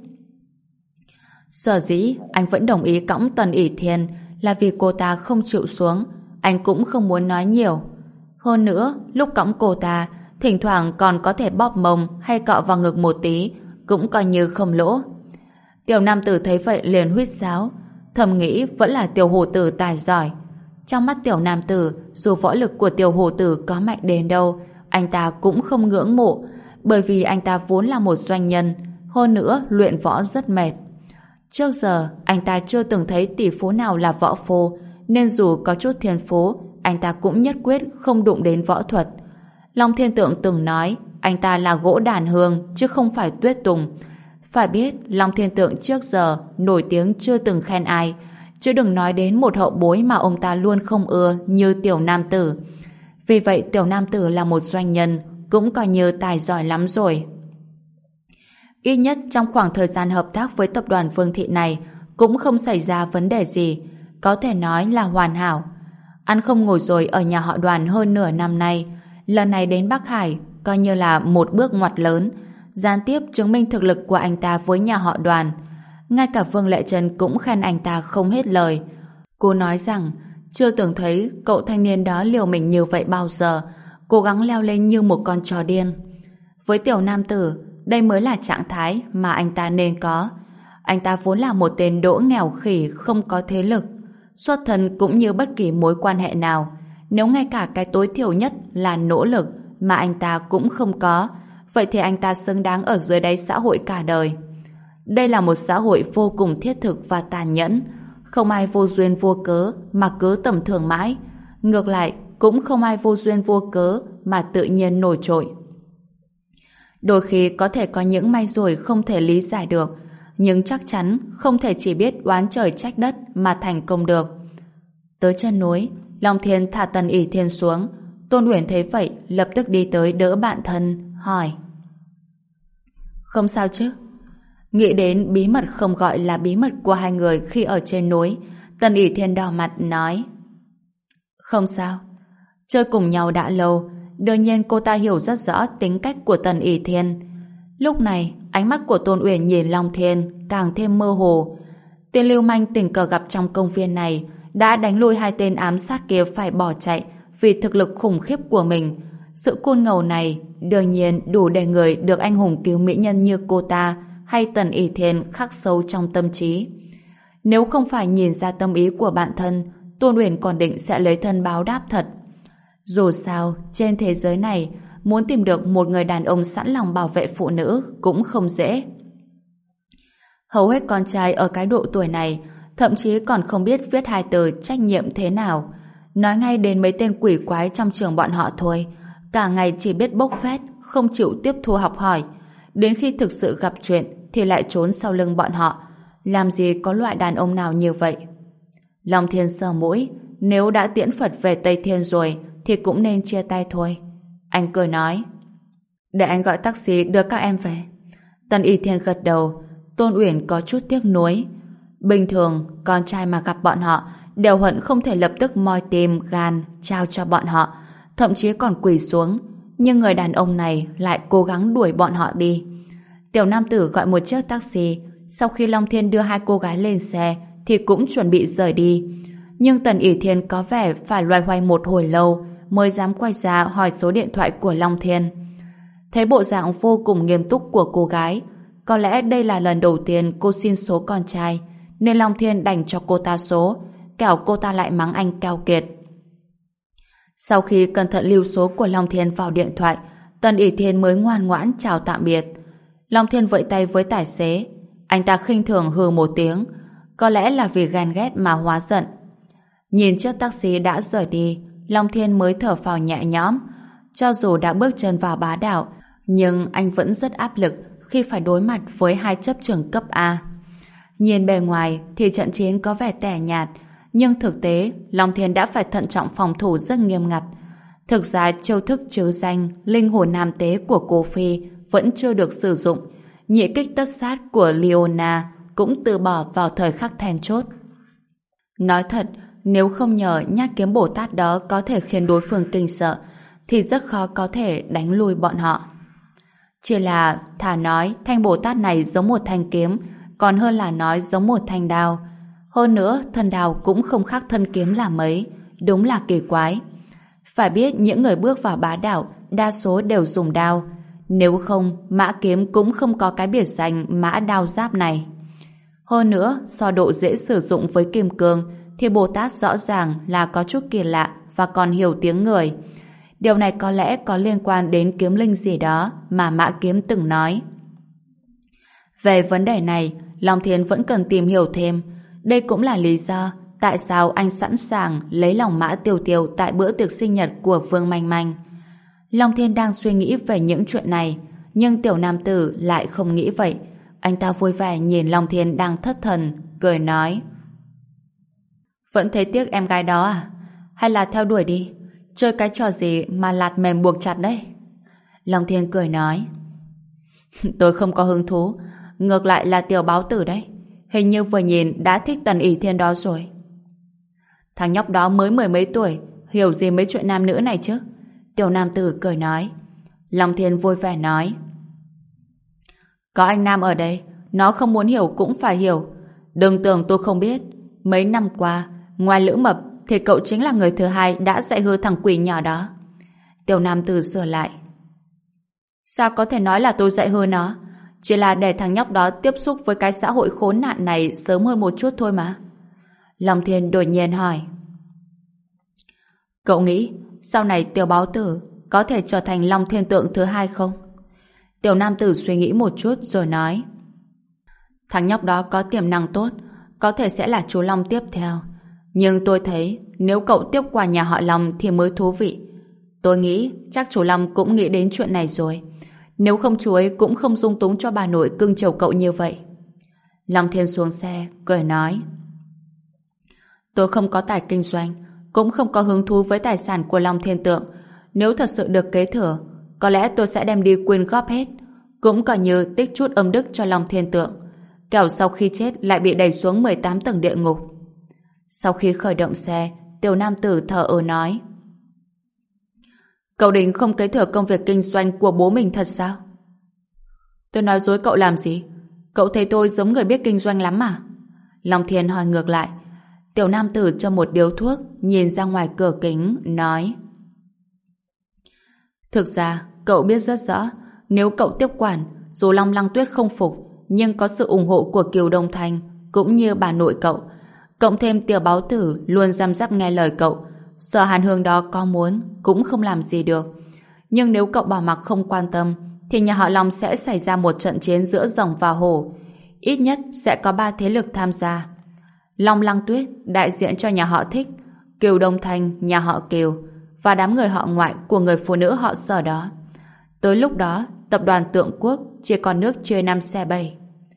Sở dĩ anh vẫn đồng ý cõng Tần Ỷ Thiên là vì cô ta không chịu xuống. Anh cũng không muốn nói nhiều. Hơn nữa, lúc cõng cô ta, thỉnh thoảng còn có thể bóp mông hay cọ vào ngực một tí, cũng coi như không lỗ. Tiểu nam tử thấy vậy liền huýt sáo, thầm nghĩ vẫn là tiểu hổ tử tài giỏi. Trong mắt tiểu nam tử, dù võ lực của tiểu hổ tử có mạnh đến đâu, anh ta cũng không ngưỡng mộ, bởi vì anh ta vốn là một doanh nhân, hơn nữa luyện võ rất mệt. Trước giờ, anh ta chưa từng thấy tỷ phú nào là võ phu, nên dù có chút thiên phú, anh ta cũng nhất quyết không đụng đến võ thuật. Long Thiên Tượng từng nói, anh ta là gỗ đàn hương, chứ không phải tuyết tùng. Phải biết, Long Thiên Tượng trước giờ nổi tiếng chưa từng khen ai, chứ đừng nói đến một hậu bối mà ông ta luôn không ưa như tiểu nam tử. Vì vậy tiểu nam tử là một doanh nhân, cũng coi như tài giỏi lắm rồi. Ít nhất trong khoảng thời gian hợp tác với tập đoàn Vương Thị này cũng không xảy ra vấn đề gì, có thể nói là hoàn hảo. Ăn không ngồi rồi ở nhà họ Đoàn hơn nửa năm nay, lần này đến Bắc Hải coi như là một bước ngoặt lớn, gián tiếp chứng minh thực lực của anh ta với nhà họ Đoàn. Ngay cả Vương Lệ Trân cũng khen anh ta không hết lời. Cô nói rằng chưa từng thấy cậu thanh niên đó liều mình như vậy bao giờ, cố gắng leo lên như một con chó điên. Với tiểu nam tử, đây mới là trạng thái mà anh ta nên có. Anh ta vốn là một tên đỗ nghèo khỉ không có thế lực, xuất thân cũng như bất kỳ mối quan hệ nào. Nếu ngay cả cái tối thiểu nhất là nỗ lực mà anh ta cũng không có, vậy thì anh ta xứng đáng ở dưới đáy xã hội cả đời. Đây là một xã hội vô cùng thiết thực và tàn nhẫn, không ai vô duyên vô cớ mà cứ tầm thường mãi, ngược lại cũng không ai vô duyên vô cớ mà tự nhiên nổi trội. Đôi khi có thể có những may rủi không thể lý giải được, nhưng chắc chắn không thể chỉ biết oán trời trách đất mà thành công được. Tới chân núi, Long Thiên thả Tần ỷ Thiên xuống. Tôn Uyển thấy vậy lập tức đi tới đỡ bạn thân, hỏi: Không sao chứ? Nghĩ đến bí mật không gọi là bí mật của hai người khi ở trên núi, Tần ỷ Thiên đỏ mặt nói: Không sao. Chơi cùng nhau đã lâu, đương nhiên cô ta hiểu rất rõ tính cách của Tần ỷ Thiên. Lúc này, ánh mắt của Tôn Uyển nhìn Long Thiên càng thêm mơ hồ. Tên lưu manh tình cờ gặp trong công viên này đã đánh lui hai tên ám sát kia phải bỏ chạy vì thực lực khủng khiếp của mình. Sự côn ngầu này đương nhiên đủ để người được anh hùng cứu mỹ nhân như cô ta hay Tần ỷ Thiên khắc sâu trong tâm trí. Nếu không phải nhìn ra tâm ý của bạn thân, Tôn Uyển còn định sẽ lấy thân báo đáp thật. Dù sao, trên thế giới này, muốn tìm được một người đàn ông sẵn lòng bảo vệ phụ nữ cũng không dễ. Hầu hết con trai ở cái độ tuổi này thậm chí còn không biết viết hai từ trách nhiệm thế nào. Nói ngay đến mấy tên quỷ quái trong trường bọn họ thôi, cả ngày chỉ biết bốc phét, không chịu tiếp thu học hỏi. Đến khi thực sự gặp chuyện thì lại trốn sau lưng bọn họ. Làm gì có loại đàn ông nào như vậy? Long Thiên sờ mũi, nếu đã tiễn Phật về Tây Thiên rồi thì cũng nên chia tay thôi. Anh cười nói: Để anh gọi taxi đưa các em về. Tần ỷ Thiên gật đầu. Tôn Uyển có chút tiếc nuối. Bình thường, con trai mà gặp bọn họ đều hận không thể lập tức moi tim, gan, trao cho bọn họ, thậm chí còn quỳ xuống. Nhưng người đàn ông này lại cố gắng đuổi bọn họ đi. Tiểu nam tử gọi một chiếc taxi. Sau khi Long Thiên đưa hai cô gái lên xe thì cũng chuẩn bị rời đi. Nhưng Tần ỷ Thiên có vẻ phải loay hoay một hồi lâu mới dám quay ra hỏi số điện thoại của Long Thiên. Thấy bộ dạng vô cùng nghiêm túc của cô gái, có lẽ đây là lần đầu tiên cô xin số con trai, nên Long Thiên đành cho cô ta số, kẻo cô ta lại mắng anh keo kiệt. Sau khi cẩn thận lưu số của Long Thiên vào điện thoại, Tần ỷ Thiên mới ngoan ngoãn chào tạm biệt. Long Thiên vẫy tay với tài xế. Anh ta khinh thường hừ một tiếng, có lẽ là vì ghen ghét mà hóa giận. Nhìn chiếc taxi đã rời đi, Long Thiên mới thở phào nhẹ nhõm. Cho dù đã bước chân vào bá đạo, nhưng anh vẫn rất áp lực khi phải đối mặt với hai chấp trưởng cấp A. Nhìn bề ngoài thì trận chiến có vẻ tẻ nhạt, nhưng thực tế Long Thiên đã phải thận trọng phòng thủ rất nghiêm ngặt. Thực ra chiêu thức trứ danh linh hồn nam tế của cô Phi vẫn chưa được sử dụng. Nhị kích tất sát của Leona cũng từ bỏ vào thời khắc then chốt. Nói thật, nếu không nhờ nhát kiếm Bồ Tát đó có thể khiến đối phương kinh sợ, thì rất khó có thể đánh lui bọn họ. Chỉ là thà nói thanh Bồ Tát này giống một thanh kiếm, còn hơn là nói giống một thanh đao. Hơn nữa, thân đao cũng không khác thân kiếm là mấy, đúng là kỳ quái. Phải biết những người bước vào bá đạo đa số đều dùng đao. Nếu không, mã kiếm cũng không có cái biệt danh mã đao giáp này. Hơn nữa, so độ dễ sử dụng với kim cương thì Bồ Tát rõ ràng là có chút kỳ lạ và còn hiểu tiếng người. Điều này có lẽ có liên quan đến kiếm linh gì đó mà Mã Kiếm từng nói. Về vấn đề này, Long Thiên vẫn cần tìm hiểu thêm. Đây cũng là lý do tại sao anh sẵn sàng lấy lòng Mã Tiêu Tiêu tại bữa tiệc sinh nhật của Vương Manh Manh. Long Thiên đang suy nghĩ về những chuyện này, nhưng tiểu nam tử lại không nghĩ vậy. Anh ta vui vẻ nhìn Long Thiên đang thất thần, cười nói: Vẫn thấy tiếc em gái đó à? Hay là theo đuổi đi? Chơi cái trò gì mà lạt mềm buộc chặt đấy? Long Thiên cười nói: Tôi không có hứng thú, ngược lại là tiểu báo tử đấy. Hình như vừa nhìn đã thích Tần ỷ thiên đó rồi. Thằng nhóc đó mới mười mấy tuổi, hiểu gì mấy chuyện nam nữ này chứ? Tiểu nam tử cười nói. Long Thiên vui vẻ nói: Có anh Nam ở đây, nó không muốn hiểu cũng phải hiểu. Đừng tưởng tôi không biết. Mấy năm qua, ngoài Lữ Mập thì cậu chính là người thứ hai đã dạy hư thằng quỷ nhỏ đó. Tiểu nam tử sửa lại: Sao có thể nói là tôi dạy hư nó? Chỉ là để thằng nhóc đó tiếp xúc với cái xã hội khốn nạn này sớm hơn một chút thôi mà. Long Thiên đột nhiên hỏi: Cậu nghĩ sau này tiểu báo tử có thể trở thành Long Thiên Tượng thứ hai không? Tiểu nam tử suy nghĩ một chút rồi nói: Thằng nhóc đó có tiềm năng tốt, có thể sẽ là chú Long tiếp theo. Nhưng tôi thấy nếu cậu tiếp qua nhà họ Long thì mới thú vị. Tôi nghĩ chắc chú Long cũng nghĩ đến chuyện này rồi. Nếu không chú ấy cũng không dung túng cho bà nội cưng chiều cậu như vậy. Long Thiên xuống xe, cười nói: Tôi không có tài kinh doanh, cũng không có hứng thú với tài sản của Long Thiên Tượng. Nếu thật sự được kế thừa, có lẽ tôi sẽ đem đi quyên góp hết, cũng coi như tích chút âm đức cho Long Thiên Tượng. Kẻo sau khi chết lại bị đẩy xuống mười tám tầng địa ngục. Sau khi khởi động xe, tiểu nam tử thở ơ nói: Cậu định không kế thừa công việc kinh doanh của bố mình thật sao? Tôi nói dối cậu làm gì? Cậu thấy tôi giống người biết kinh doanh lắm à? Long Thiên hỏi ngược lại. Tiểu nam tử cho một điếu thuốc, nhìn ra ngoài cửa kính, nói: Thực ra, cậu biết rất rõ, nếu cậu tiếp quản, dù Long Lăng Tuyết không phục, nhưng có sự ủng hộ của Kiều Đông Thanh, cũng như bà nội cậu, cộng thêm tiểu báo tử luôn răm rắp nghe lời cậu, Sở Hàn Hương đó có muốn cũng không làm gì được. Nhưng nếu cậu bỏ mặc không quan tâm, thì nhà họ Long sẽ xảy ra một trận chiến giữa rồng và hổ. Ít nhất sẽ có ba thế lực tham gia. Long Lăng Tuyết đại diện cho nhà họ Thích, Kiều Đông Thanh nhà họ Kiều, và đám người họ ngoại của người phụ nữ họ Sở đó. Tới lúc đó, tập đoàn Tượng Quốc chỉ còn nước chia năm xe bảy.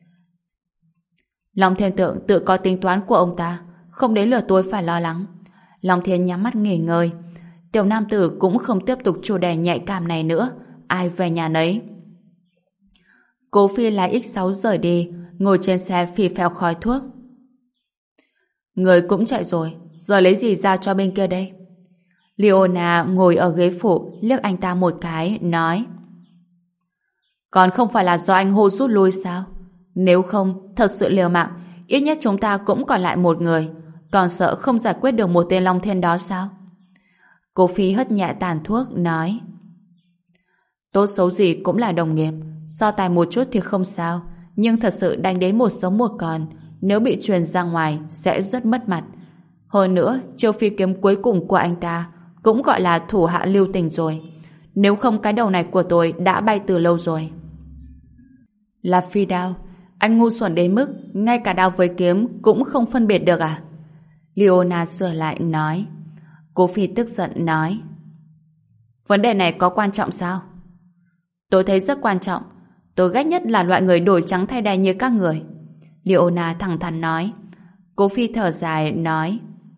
Long Thiên Tượng tự có tính toán của ông ta, không đến lượt tôi phải lo lắng. Long Thiên nhắm mắt nghỉ ngơi. Tiểu nam tử cũng không tiếp tục chủ đề nhạy cảm này nữa, ai về nhà nấy. Cố Phi lái ích sáu rời đi, ngồi trên xe phì phèo khói thuốc. Người cũng chạy rồi, giờ lấy gì ra cho bên kia đây? Leona ngồi ở ghế phụ, liếc anh ta một cái, nói: Còn không phải là do anh hô rút lui sao? Nếu không, thật sự liều mạng, ít nhất chúng ta cũng còn lại một người. Còn sợ không giải quyết được một tên Long Thiên đó sao? Cô Phi hất nhẹ tàn thuốc, nói: Tốt xấu gì cũng là đồng nghiệp, so tài một chút thì không sao, nhưng thật sự đánh đến một sống một còn, nếu bị truyền ra ngoài sẽ rất mất mặt. Hơn nữa, chiêu phi kiếm cuối cùng của anh ta cũng gọi là thủ hạ lưu tình rồi. Nếu không cái đầu này của tôi đã bay từ lâu rồi. Là phi đao, anh ngu xuẩn đến mức ngay cả đao với kiếm cũng không phân biệt được à? Leona sửa lại nói. Cô Phi tức giận nói: Vấn đề này có quan trọng sao? Tôi thấy rất quan trọng. Tôi ghét nhất là loại người đổi trắng thay đen như các người. Leona thẳng thắn nói. Cô Phi thở dài nói: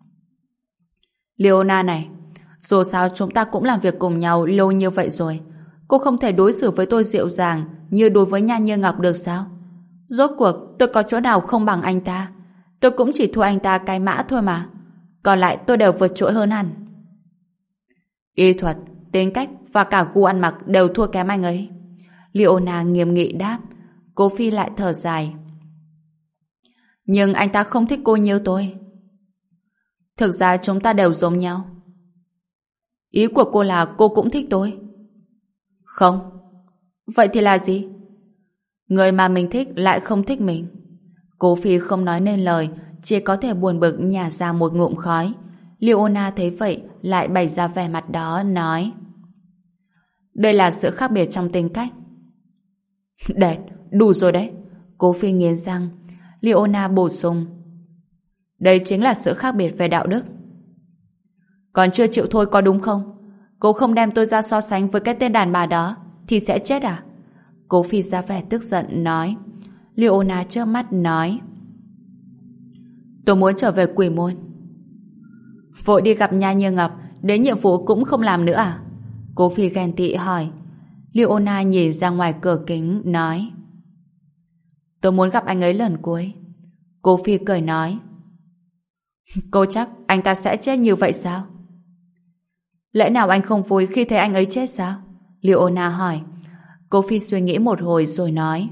Leona này, dù sao chúng ta cũng làm việc cùng nhau lâu như vậy rồi. Cô không thể đối xử với tôi dịu dàng như đối với Nha Như Ngọc được sao? Rốt cuộc tôi có chỗ nào không bằng anh ta? Tôi cũng chỉ thua anh ta cái mã thôi mà. Còn lại tôi đều vượt trội hơn hẳn. Y thuật, tính cách và cả gu ăn mặc đều thua kém anh ấy. Leona nghiêm nghị đáp. Cô Phi lại thở dài. Nhưng anh ta không thích cô như tôi. Thực ra chúng ta đều giống nhau. Ý của cô là cô cũng thích tôi? Không. Vậy thì là gì? Người mà mình thích lại không thích mình. Cố Phi không nói nên lời, chỉ có thể buồn bực nhả ra một ngụm khói. Leona thấy vậy lại bày ra vẻ mặt đó, nói: đây là sự khác biệt trong tính cách. Đệt, đủ rồi đấy. Cố Phi nghiến răng. Leona bổ sung: đây chính là sự khác biệt về đạo đức. Còn chưa chịu thôi có đúng không? Cô không đem tôi ra so sánh với cái tên đàn bà đó thì sẽ chết à? Cố Phi ra vẻ tức giận nói. Leona chớp mắt nói: tôi muốn trở về Quỷ Môn. Vội đi gặp Nha Như Ngọc, đến nhiệm vụ cũng không làm nữa à? Cố Phi ghen tị hỏi. Leona nhìn ra ngoài cửa kính nói: tôi muốn gặp anh ấy lần cuối. Cố Phi cười nói: cô chắc anh ta sẽ chết như vậy sao? Lẽ nào anh không vui khi thấy anh ấy chết sao? Leona hỏi. Cố Phi suy nghĩ một hồi rồi nói: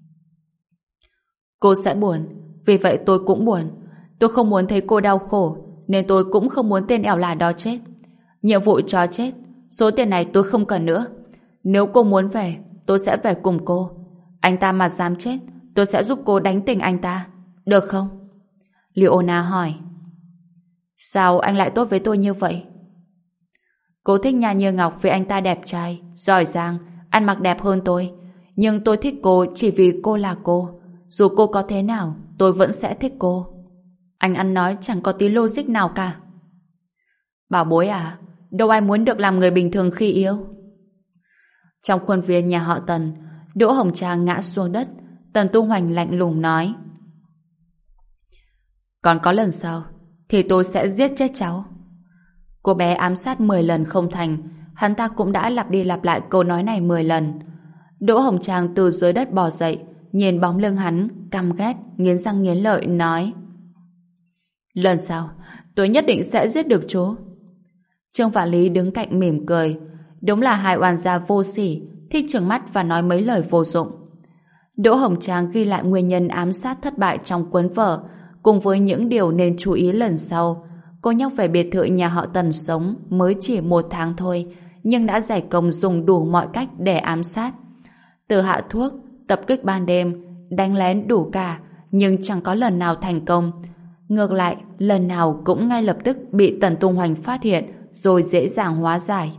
cô sẽ buồn, vì vậy tôi cũng buồn. Tôi không muốn thấy cô đau khổ, nên tôi cũng không muốn tên ẻo lả đó chết. Nhiệm vụ cho chết, số tiền này tôi không cần nữa. Nếu cô muốn về, tôi sẽ về cùng cô. Anh ta mà dám chết, tôi sẽ giúp cô đánh tỉnh anh ta. Được không? Leona hỏi. Sao anh lại tốt với tôi như vậy? Cô thích Nha Như Ngọc vì anh ta đẹp trai, giỏi giang, ăn mặc đẹp hơn tôi. Nhưng tôi thích cô chỉ vì cô là cô. Dù cô có thế nào, tôi vẫn sẽ thích cô. Anh ăn nói chẳng có tí logic nào cả. Bảo bối à, đâu ai muốn được làm người bình thường khi yêu. Trong khuôn viên nhà họ Tần, Đỗ Hồng Trang ngã xuống đất. Tần Tu Hoành lạnh lùng nói: còn có lần sau thì tôi sẽ giết chết cháu. Cô bé ám sát mười lần không thành, hắn ta cũng đã lặp đi lặp lại câu nói này mười lần. Đỗ Hồng Trang từ dưới đất bò dậy, nhìn bóng lưng hắn, căm ghét, nghiến răng nghiến lợi nói: lần sau tôi nhất định sẽ giết được chú. Trương Vạn Lý đứng cạnh mỉm cười. Đúng là hai oan gia vô sỉ, thích trừng mắt và nói mấy lời vô dụng. Đỗ Hồng Trang ghi lại nguyên nhân ám sát thất bại trong cuốn vở, cùng với những điều nên chú ý lần sau. Cô nhóc về biệt thự nhà họ Tần sống mới chỉ một tháng thôi, nhưng đã giải công dùng đủ mọi cách để ám sát. Từ hạ thuốc, tập kích ban đêm, đánh lén đủ cả, nhưng chẳng có lần nào thành công. Ngược lại, lần nào cũng ngay lập tức bị Tần Tung Hoành phát hiện rồi dễ dàng hóa giải.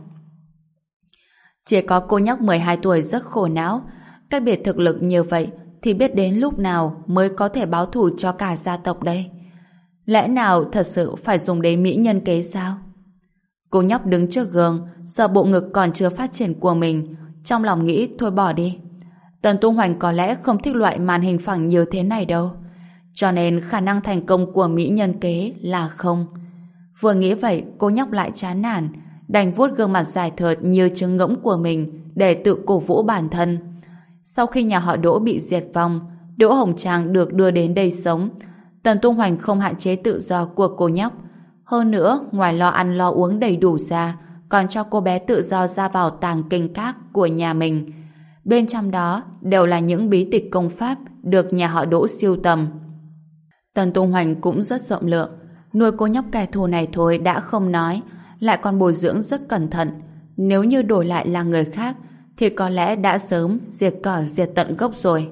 Chỉ có cô nhóc mười hai tuổi rất khổ não. Cách biệt thực lực như vậy thì biết đến lúc nào mới có thể báo thù cho cả gia tộc đây. Lẽ nào thật sự phải dùng đến mỹ nhân kế sao? Cô nhóc đứng trước gương, sợ bộ ngực còn chưa phát triển của mình, trong lòng nghĩ thôi bỏ đi. Tần Tung Hoành có lẽ không thích loại màn hình phẳng như thế này đâu, cho nên khả năng thành công của mỹ nhân kế là không. Vừa nghĩ vậy, cô nhóc lại chán nản, đành vuốt gương mặt dài thượt như trứng ngỗng của mình để tự cổ vũ bản thân. Sau khi nhà họ Đỗ bị diệt vong, Đỗ Hồng Trang được đưa đến đây sống. Tần Tung Hoành không hạn chế tự do của cô nhóc. Hơn nữa, ngoài lo ăn lo uống đầy đủ ra, còn cho cô bé tự do ra vào tàng kinh các của nhà mình. Bên trong đó đều là những bí tịch công pháp được nhà họ Đỗ sưu tầm. Tần Tung Hoành cũng rất rộng lượng, nuôi cô nhóc kẻ thù này thôi đã không nói, lại còn bồi dưỡng rất cẩn thận. Nếu như đổi lại là người khác thì có lẽ đã sớm diệt cỏ diệt tận gốc rồi.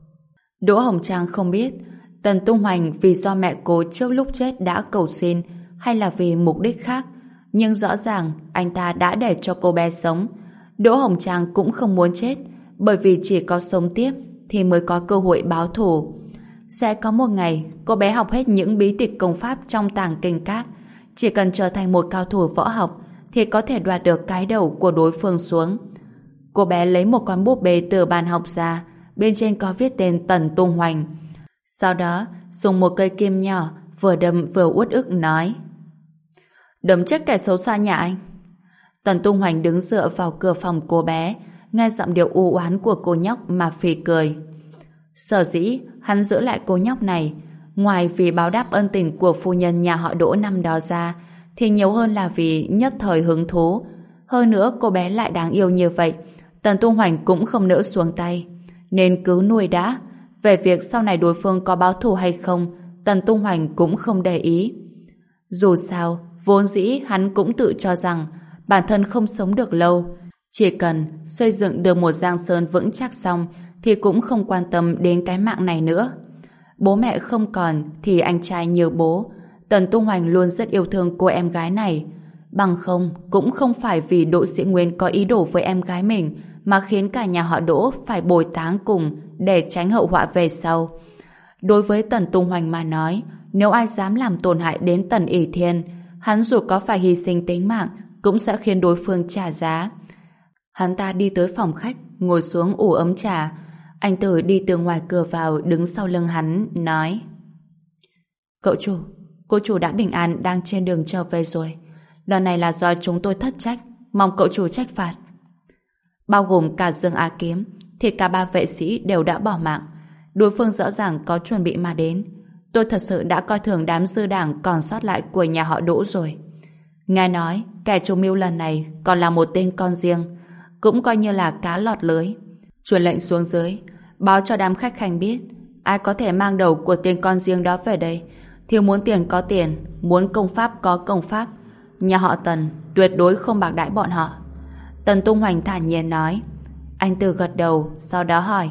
Đỗ Hồng Trang không biết Tần Tung Hoành vì do mẹ cô trước lúc chết đã cầu xin hay là vì mục đích khác, nhưng rõ ràng anh ta đã để cho cô bé sống. Đỗ Hồng Trang cũng không muốn chết, bởi vì chỉ có sống tiếp thì mới có cơ hội báo thù. Sẽ có một ngày cô bé học hết những bí tịch công pháp trong tàng kinh các, chỉ cần trở thành một cao thủ võ học thì có thể đoạt được cái đầu của đối phương xuống. Cô bé lấy một con búp bê từ bàn học ra, bên trên có viết tên Tần Tung Hoành. Sau đó dùng một cây kim nhỏ vừa đâm vừa uất ức nói: đấm chết kẻ xấu xa nhà anh. Tần Tung Hoành đứng dựa vào cửa phòng cô bé, nghe giọng điệu u oán của cô nhóc mà phì cười. Sở dĩ hắn giữ lại cô nhóc này, ngoài vì báo đáp ân tình của phu nhân nhà họ Đỗ năm đó ra, thì nhiều hơn là vì nhất thời hứng thú. Hơn nữa cô bé lại đáng yêu như vậy, Tần Tung Hoành cũng không nỡ xuống tay, nên cứ nuôi đã. Về việc sau này đối phương có báo thù hay không, Tần Tung Hoành cũng không để ý. Dù sao, vốn dĩ hắn cũng tự cho rằng bản thân không sống được lâu. Chỉ cần xây dựng được một giang sơn vững chắc xong thì cũng không quan tâm đến cái mạng này nữa. Bố mẹ không còn thì anh trai như bố. Tần Tung Hoành luôn rất yêu thương cô em gái này. Bằng không, cũng không phải vì Đỗ Sĩ Nguyên có ý đồ với em gái mình mà khiến cả nhà họ Đỗ phải bồi táng cùng để tránh hậu họa về sau. Đối với Tần Tung Hoành mà nói, nếu ai dám làm tổn hại đến Tần ỷ Thiên, hắn dù có phải hy sinh tính mạng cũng sẽ khiến đối phương trả giá. Hắn ta đi tới phòng khách, ngồi xuống ủ ấm trà. Anh Tử đi từ ngoài cửa vào, đứng sau lưng hắn, nói: Cậu chủ, cô chủ đã bình an đang trên đường trở về rồi. Lần này là do chúng tôi thất trách, mong cậu chủ trách phạt. Bao gồm cả Dương Á Kiếm, thì cả ba vệ sĩ đều đã bỏ mạng. Đối phương rõ ràng có chuẩn bị mà đến. Tôi thật sự đã coi thường đám dư đảng còn sót lại của nhà họ Đỗ rồi. Nghe nói, kẻ chủ mưu lần này còn là một tên con riêng, cũng coi như là cá lọt lưới. Truyền lệnh xuống dưới, báo cho đám khách khanh biết, ai có thể mang đầu của tên con riêng đó về đây, thì muốn tiền có tiền, muốn công pháp có công pháp. Nhà họ Tần tuyệt đối không bạc đãi bọn họ. Tần Tung Hoành thản nhiên nói. Anh Từ gật đầu, sau đó hỏi: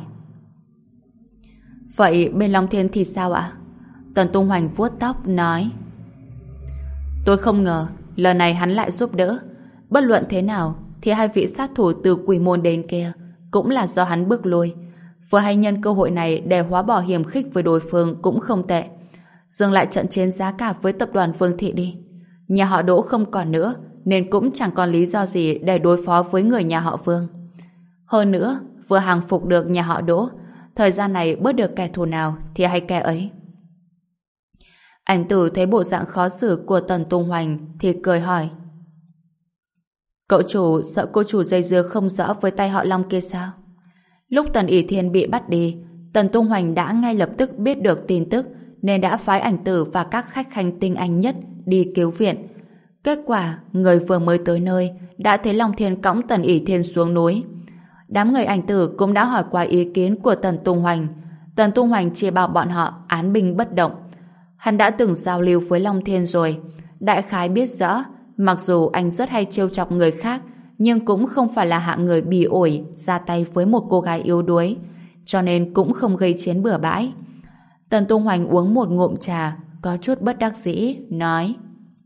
Vậy bên Long Thiên thì sao ạ? Tần Tung Hoành vuốt tóc nói: Tôi không ngờ lần này hắn lại giúp đỡ. Bất luận thế nào thì hai vị sát thủ từ Quỷ Môn đến kia cũng là do hắn bước lui. Vừa hay nhân cơ hội này để hóa bỏ hiểm khích với đối phương cũng không tệ. Dừng lại trận chiến giá cả với tập đoàn Vương Thị đi. Nhà họ Đỗ không còn nữa, nên cũng chẳng còn lý do gì để đối phó với người nhà họ Vương. Hơn nữa, vừa hàng phục được nhà họ Đỗ, thời gian này bớt được kẻ thù nào thì hay kẻ ấy. Anh Tử thấy bộ dạng khó xử của Tần Tung Hoành thì cười hỏi: Cậu chủ sợ cô chủ dây dưa không rõ với tay họ Long kia sao? Lúc Tần ỷ Thiên bị bắt đi, Tần Tung Hoành đã ngay lập tức biết được tin tức nên đã phái Ảnh Tử và các khách khanh tinh anh nhất đi cứu viện. Kết quả, người vừa mới tới nơi đã thấy Long Thiên cõng Tần ỷ Thiên xuống núi. Đám người Ảnh Tử cũng đã hỏi qua ý kiến của Tần Tung Hoành. Tần Tung Hoành chỉ bảo bọn họ án binh bất động. Hắn đã từng giao lưu với Long Thiên rồi, đại khái biết rõ mặc dù anh rất hay trêu chọc người khác nhưng cũng không phải là hạng người bỉ ổi ra tay với một cô gái yếu đuối, cho nên cũng không gây chiến bừa bãi. Tần Tung Hoành uống một ngụm trà, có chút bất đắc dĩ, nói: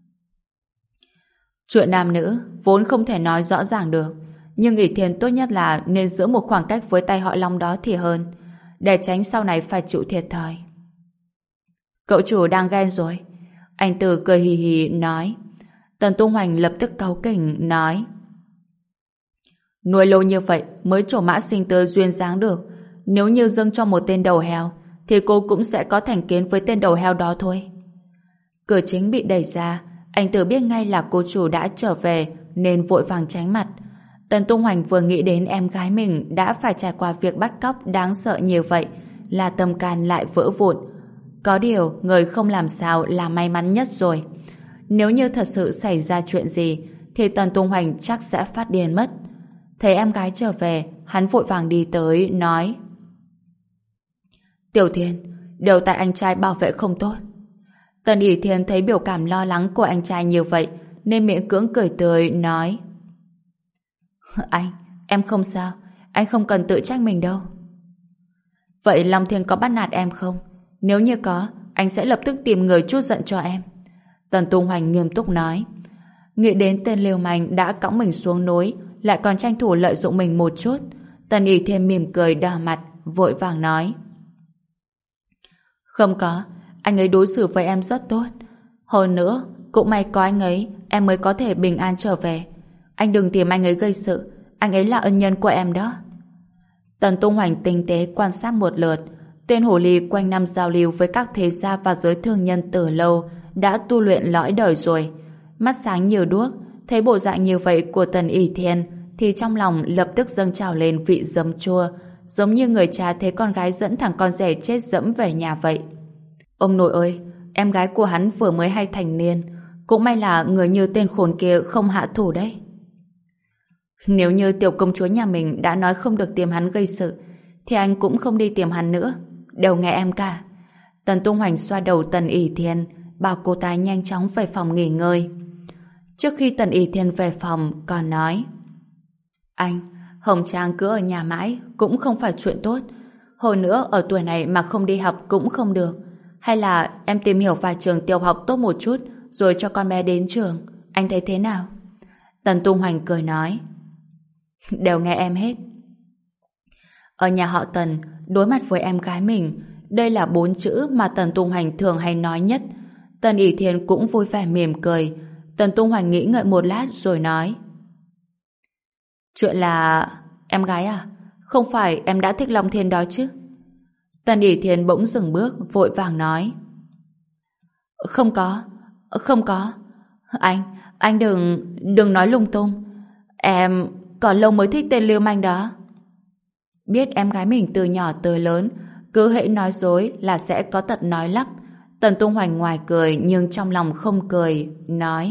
Chuyện nam nữ vốn không thể nói rõ ràng được, nhưng ỷ Thiên tốt nhất là nên giữ một khoảng cách với tay họ Long đó thì hơn, để tránh sau này phải chịu thiệt thòi. Cậu chủ đang ghen rồi. Anh Từ cười hì hì nói. Tần Tung Hoành lập tức cáu kỉnh nói: Nuôi lâu như vậy mới trổ mã sinh tươi duyên dáng được. Nếu như dâng cho một tên đầu heo thì cô cũng sẽ có thành kiến với tên đầu heo đó thôi. Cửa chính bị đẩy ra, anh Từ biết ngay là cô chủ đã trở về nên vội vàng tránh mặt. Tần Tung Hoành vừa nghĩ đến em gái mình đã phải trải qua việc bắt cóc đáng sợ như vậy là tâm can lại vỡ vụn. Có điều người không làm sao là may mắn nhất rồi. Nếu như thật sự xảy ra chuyện gì thì Tần Tung Hoành chắc sẽ phát điên mất. Thấy em gái trở về, hắn vội vàng đi tới nói: Tiểu Thiên, đều tại anh trai bảo vệ không tốt. Tần ỷ Thiên thấy biểu cảm lo lắng của anh trai như vậy nên miệng cưỡng cười tươi nói: Anh, em không sao, anh không cần tự trách mình đâu. Vậy Long Thiên có bắt nạt em không? Nếu như có, anh sẽ lập tức tìm người trút giận cho em. Tần Tung Hoành nghiêm túc nói. Nghĩ đến tên liều manh đã cõng mình xuống núi, lại còn tranh thủ lợi dụng mình một chút, Tần ỷ Thiên mỉm cười đỏ mặt, vội vàng nói: Không có, anh ấy đối xử với em rất tốt. Hơn nữa, cũng may có anh ấy, em mới có thể bình an trở về. Anh đừng tìm anh ấy gây sự, anh ấy là ân nhân của em đó. Tần Tung Hoành tinh tế quan sát một lượt. Tên hồ ly quanh năm giao lưu với các thế gia và giới thương nhân từ lâu, đã tu luyện lõi đời rồi. Mắt sáng như đuốc, thấy bộ dạng như vậy của Tần ỷ Thiên thì trong lòng lập tức dâng trào lên vị giấm chua, giống như người cha thấy con gái dẫn thằng con rể chết dẫm về nhà vậy. Ông nội ơi, em gái của hắn vừa mới hay thành niên, cũng may là người như tên khốn kia không hạ thủ đấy. Nếu như tiểu công chúa nhà mình đã nói không được tìm hắn gây sự, thì anh cũng không đi tìm hắn nữa. Đều nghe em cả. Tần Tung Hoành xoa đầu Tần ỷ Thiên, bảo cô ta nhanh chóng về phòng nghỉ ngơi. Trước khi Tần Y Thiên về phòng còn nói: Anh, Hồng Trang cứ ở nhà mãi cũng không phải chuyện tốt. Hồi nữa ở tuổi này mà không đi học cũng không được. Hay là em tìm hiểu vài trường tiểu học tốt một chút rồi cho con bé đến trường. Anh thấy thế nào? Tần Tung Hoành cười nói: Đều nghe em hết. Ở nhà họ Tần, đối mặt với em gái mình, đây là bốn chữ mà Tần Tung Hoành thường hay nói nhất. Tần ỷ Thiên cũng vui vẻ mỉm cười. Tần Tung Hoành nghĩ ngợi một lát rồi nói: Chuyện là... Em gái à? Không phải em đã thích Long Thiên đó chứ? Tần ỷ Thiên bỗng dừng bước, vội vàng nói: Không có, không có. Anh, anh đừng, đừng nói lung tung. Em còn lâu mới thích tên lưu manh đó. Biết em gái mình từ nhỏ tới lớn, cứ hễ nói dối là sẽ có tật nói lắp. Tần Tung Hoành ngoài cười nhưng trong lòng không cười, nói: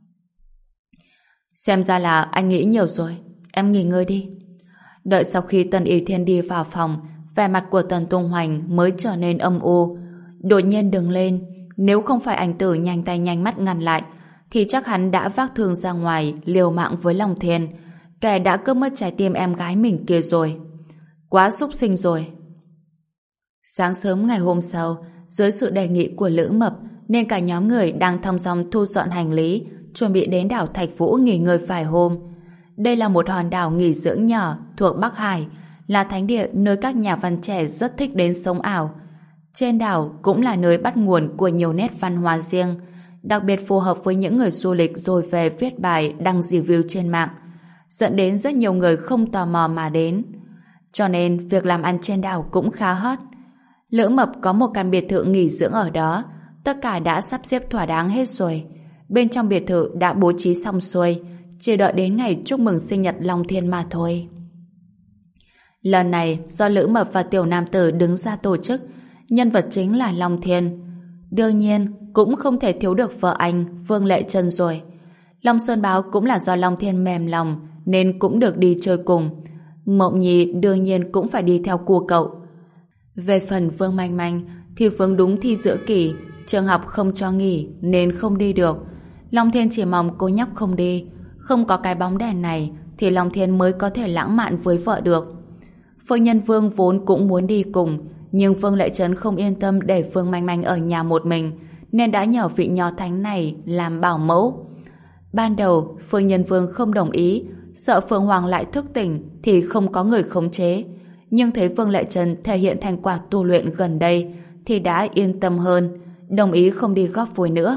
Xem ra là anh nghĩ nhiều rồi, em nghỉ ngơi đi. Đợi sau khi Tần ỷ Thiên đi vào phòng, vẻ mặt của Tần Tung Hoành mới trở nên âm u. Đột nhiên đứng lên, nếu không phải anh Tử nhanh tay nhanh mắt ngăn lại, thì chắc hắn đã vác thương ra ngoài liều mạng với Long Thiên, kẻ đã cướp mất trái tim em gái mình kia rồi. Quá xúc sinh rồi. Sáng sớm ngày hôm sau, dưới sự đề nghị của Lữ Mập, nên cả nhóm người đang thong dong thu dọn hành lý, chuẩn bị đến đảo Thạch Vũ nghỉ ngơi vài hôm. Đây là một hòn đảo nghỉ dưỡng nhỏ thuộc Bắc Hải, là thánh địa nơi các nhà văn trẻ rất thích đến sống ảo. Trên đảo cũng là nơi bắt nguồn của nhiều nét văn hóa riêng, đặc biệt phù hợp với những người du lịch rồi về viết bài đăng review trên mạng, dẫn đến rất nhiều người không tò mò mà đến. Cho nên việc làm ăn trên đảo cũng khá hot. Lữ Mập có một căn biệt thự nghỉ dưỡng ở đó, tất cả đã sắp xếp thỏa đáng hết rồi. Bên trong biệt thự đã bố trí xong xuôi, chỉ đợi đến ngày chúc mừng sinh nhật Long Thiên mà thôi. Lần này do Lữ Mập và Tiểu Nam Tử đứng ra tổ chức, nhân vật chính là Long Thiên. Đương nhiên cũng không thể thiếu được vợ anh Vương Lệ Trân rồi. Long Sơn Báo cũng là do Long Thiên mềm lòng nên cũng được đi chơi cùng. Mộng Nhi đương nhiên cũng phải đi theo của cậu. Về phần Vương Manh Manh thì Vương đúng thi giữa kỳ, trường học không cho nghỉ nên không đi được. Long Thiên chỉ mong cô nhóc không đi, không có cái bóng đèn này thì Long Thiên mới có thể lãng mạn với vợ được. Phương Nhân Vương vốn cũng muốn đi cùng, nhưng Vương Lệ Trấn không yên tâm để Vương Manh Manh ở nhà một mình, nên đã nhờ vị nho thánh này làm bảo mẫu. Ban đầu Phương Nhân Vương không đồng ý, sợ Phương Hoàng lại thức tỉnh thì không có người khống chế, nhưng thấy Vương Lệ Trần thể hiện thành quả tu luyện gần đây thì đã yên tâm hơn, đồng ý không đi góp vui nữa.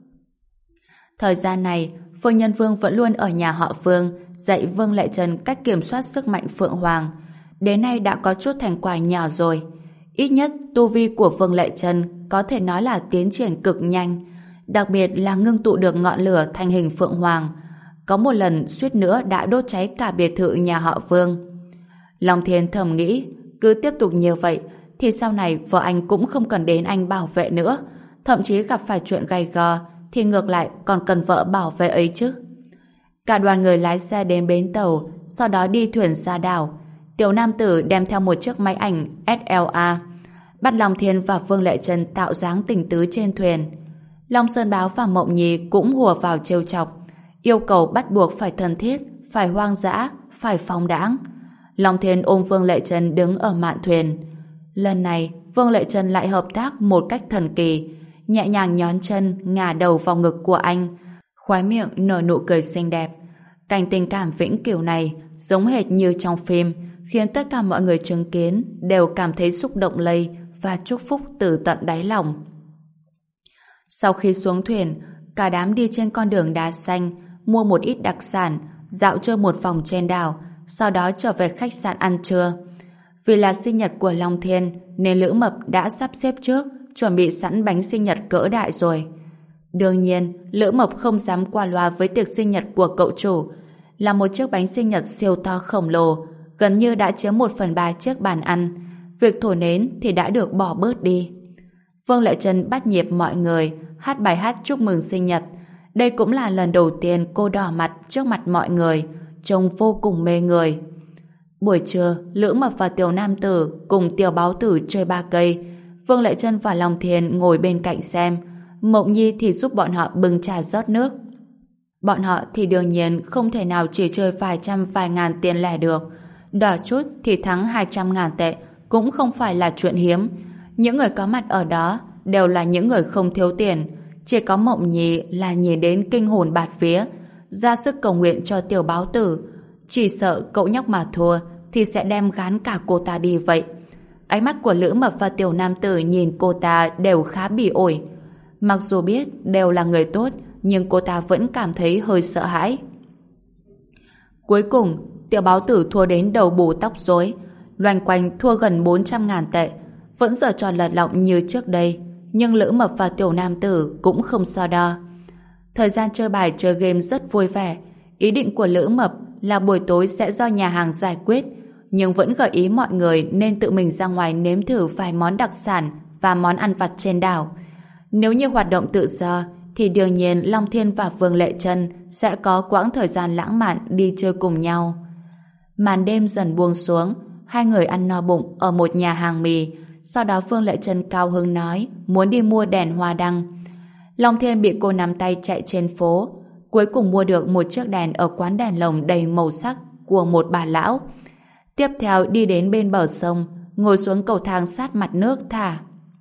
Thời gian này, Phương Nhân Vương vẫn luôn ở nhà họ Vương dạy Vương Lệ Trần cách kiểm soát sức mạnh Phượng Hoàng. Đến nay đã có chút thành quả nhỏ rồi. Ít nhất tu vi của Vương Lệ Trần có thể nói là tiến triển cực nhanh, đặc biệt là ngưng tụ được ngọn lửa thành hình Phượng Hoàng. Có một lần suýt nữa đã đốt cháy cả biệt thự nhà họ Vương. Long Thiên thầm nghĩ, cứ tiếp tục như vậy thì sau này vợ anh cũng không cần đến anh bảo vệ nữa, thậm chí gặp phải chuyện gay go thì ngược lại còn cần vợ bảo vệ ấy chứ. Cả đoàn người lái xe đến bến tàu, sau đó đi thuyền ra đảo. Tiểu Nam Tử đem theo một chiếc máy ảnh ét lờ a, bắt Long Thiên và Vương Lệ Trần tạo dáng tình tứ trên thuyền. Long Sơn Báo và Mộng Nhi cũng hùa vào trêu chọc, yêu cầu bắt buộc phải thân thiết, phải hoang dã, phải phóng đãng. Long Thiên ôm Vương Lệ Trần đứng ở mạn thuyền. Lần này Vương Lệ Trần lại hợp tác một cách thần kỳ, nhẹ nhàng nhón chân ngả đầu vào ngực của anh, khóe miệng nở nụ cười xinh đẹp. Cảnh tình cảm vĩnh cửu này giống hệt như trong phim, khiến tất cả mọi người chứng kiến đều cảm thấy xúc động lây và chúc phúc từ tận đáy lòng. Sau khi xuống thuyền, cả đám đi trên con đường đá xanh, mua một ít đặc sản, dạo chơi một vòng trên đảo, sau đó trở về khách sạn ăn trưa. Vì là sinh nhật của Long Thiên nên Lữ Mập đã sắp xếp trước, chuẩn bị sẵn bánh sinh nhật cỡ đại rồi. Đương nhiên, Lữ Mập không dám qua loa với tiệc sinh nhật của cậu chủ, là một chiếc bánh sinh nhật siêu to khổng lồ, gần như đã chiếm một phần ba chiếc bàn ăn. Việc thổi nến thì đã được bỏ bớt đi. Vương Lệ Trân bắt nhịp mọi người, hát bài hát chúc mừng sinh nhật. Đây cũng là lần đầu tiên cô đỏ mặt trước mặt mọi người, trông vô cùng mê người. Buổi trưa, Lữ Mập và Tiểu Nam Tử cùng Tiểu Báo Tử chơi ba cây. Vương Lệ Trân và Long Thiên ngồi bên cạnh xem. Mộng Nhi thì giúp bọn họ bưng trà rót nước. Bọn họ thì đương nhiên không thể nào chỉ chơi vài trăm vài ngàn tiền lẻ được. Đỏ chút thì thắng hai trăm ngàn tệ cũng không phải là chuyện hiếm. Những người có mặt ở đó đều là những người không thiếu tiền. Chỉ có Mộng Nhi là nhìn đến kinh hồn bạt vía, ra sức cầu nguyện cho Tiểu Báo Tử. Chỉ sợ cậu nhóc mà thua thì sẽ đem gán cả cô ta đi vậy. Ánh mắt của Lữ Mập và Tiểu Nam Tử nhìn cô ta đều khá bỉ ổi. Mặc dù biết đều là người tốt, nhưng cô ta vẫn cảm thấy hơi sợ hãi. Cuối cùng, Tiểu Báo Tử thua đến đầu bù tóc rối, loanh quanh thua gần bốn trăm ngàn tệ, vẫn giở trò lật lọng như trước đây, nhưng Lữ Mập và Tiểu Nam Tử cũng không so đo. Thời gian chơi bài chơi game rất vui vẻ. Ý định của Lữ Mập là buổi tối sẽ do nhà hàng giải quyết, nhưng vẫn gợi ý mọi người nên tự mình ra ngoài nếm thử vài món đặc sản và món ăn vặt trên đảo. Nếu như hoạt động tự do, thì đương nhiên Long Thiên và Vương Lệ Trân sẽ có quãng thời gian lãng mạn đi chơi cùng nhau. Màn đêm dần buông xuống, hai người ăn no bụng ở một nhà hàng mì. Sau đó Vương Lệ Trân cao hứng nói muốn đi mua đèn hoa đăng. Long Thiên bị cô nắm tay chạy trên phố, cuối cùng mua được một chiếc đèn ở quán đèn lồng đầy màu sắc của một bà lão. Tiếp theo đi đến bên bờ sông, ngồi xuống cầu thang sát mặt nước thả.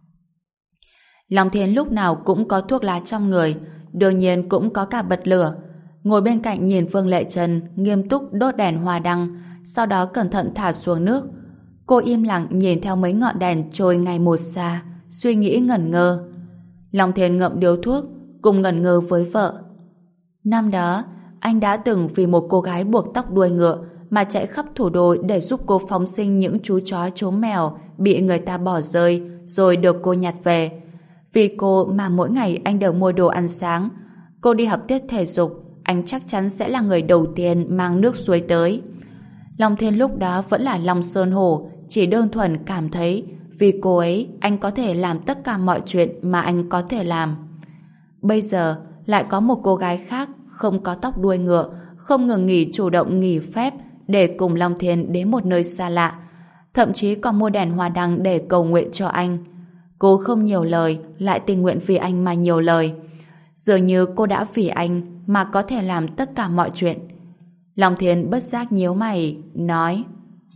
Long Thiên lúc nào cũng có thuốc lá trong người, đương nhiên cũng có cả bật lửa. Ngồi bên cạnh nhìn Vương Lệ Trân nghiêm túc đốt đèn hoa đăng, sau đó cẩn thận thả xuống nước. Cô im lặng nhìn theo mấy ngọn đèn trôi ngày một xa, suy nghĩ ngẩn ngơ. Long Thiên ngậm điếu thuốc, cùng ngẩn ngơ với vợ. Năm đó, anh đã từng vì một cô gái buộc tóc đuôi ngựa mà chạy khắp thủ đô để giúp cô phóng sinh những chú chó chú mèo bị người ta bỏ rơi rồi được cô nhặt về. Vì cô mà mỗi ngày anh đều mua đồ ăn sáng. Cô đi học tiết thể dục, anh chắc chắn sẽ là người đầu tiên mang nước suối tới. Long Thiên lúc đó vẫn là Long Sơn Hổ, chỉ đơn thuần cảm thấy vì cô ấy anh có thể làm tất cả mọi chuyện mà anh có thể làm. Bây giờ lại có một cô gái khác không có tóc đuôi ngựa, không ngừng nghỉ chủ động nghỉ phép để cùng Long Thiên đến một nơi xa lạ, thậm chí còn mua đèn hoa đăng để cầu nguyện cho anh. Cô không nhiều lời, lại tình nguyện vì anh mà nhiều lời. Dường như cô đã vì anh mà có thể làm tất cả mọi chuyện. Long Thiên bất giác nhíu mày, nói: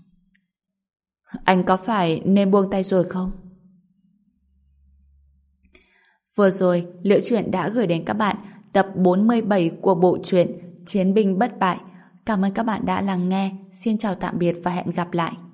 Anh có phải nên buông tay rồi không? Vừa rồi, Liễu Chuyện đã gửi đến các bạn tập bốn mươi bảy của bộ truyện Chiến binh bất bại. Cảm ơn các bạn đã lắng nghe. Xin chào tạm biệt và hẹn gặp lại.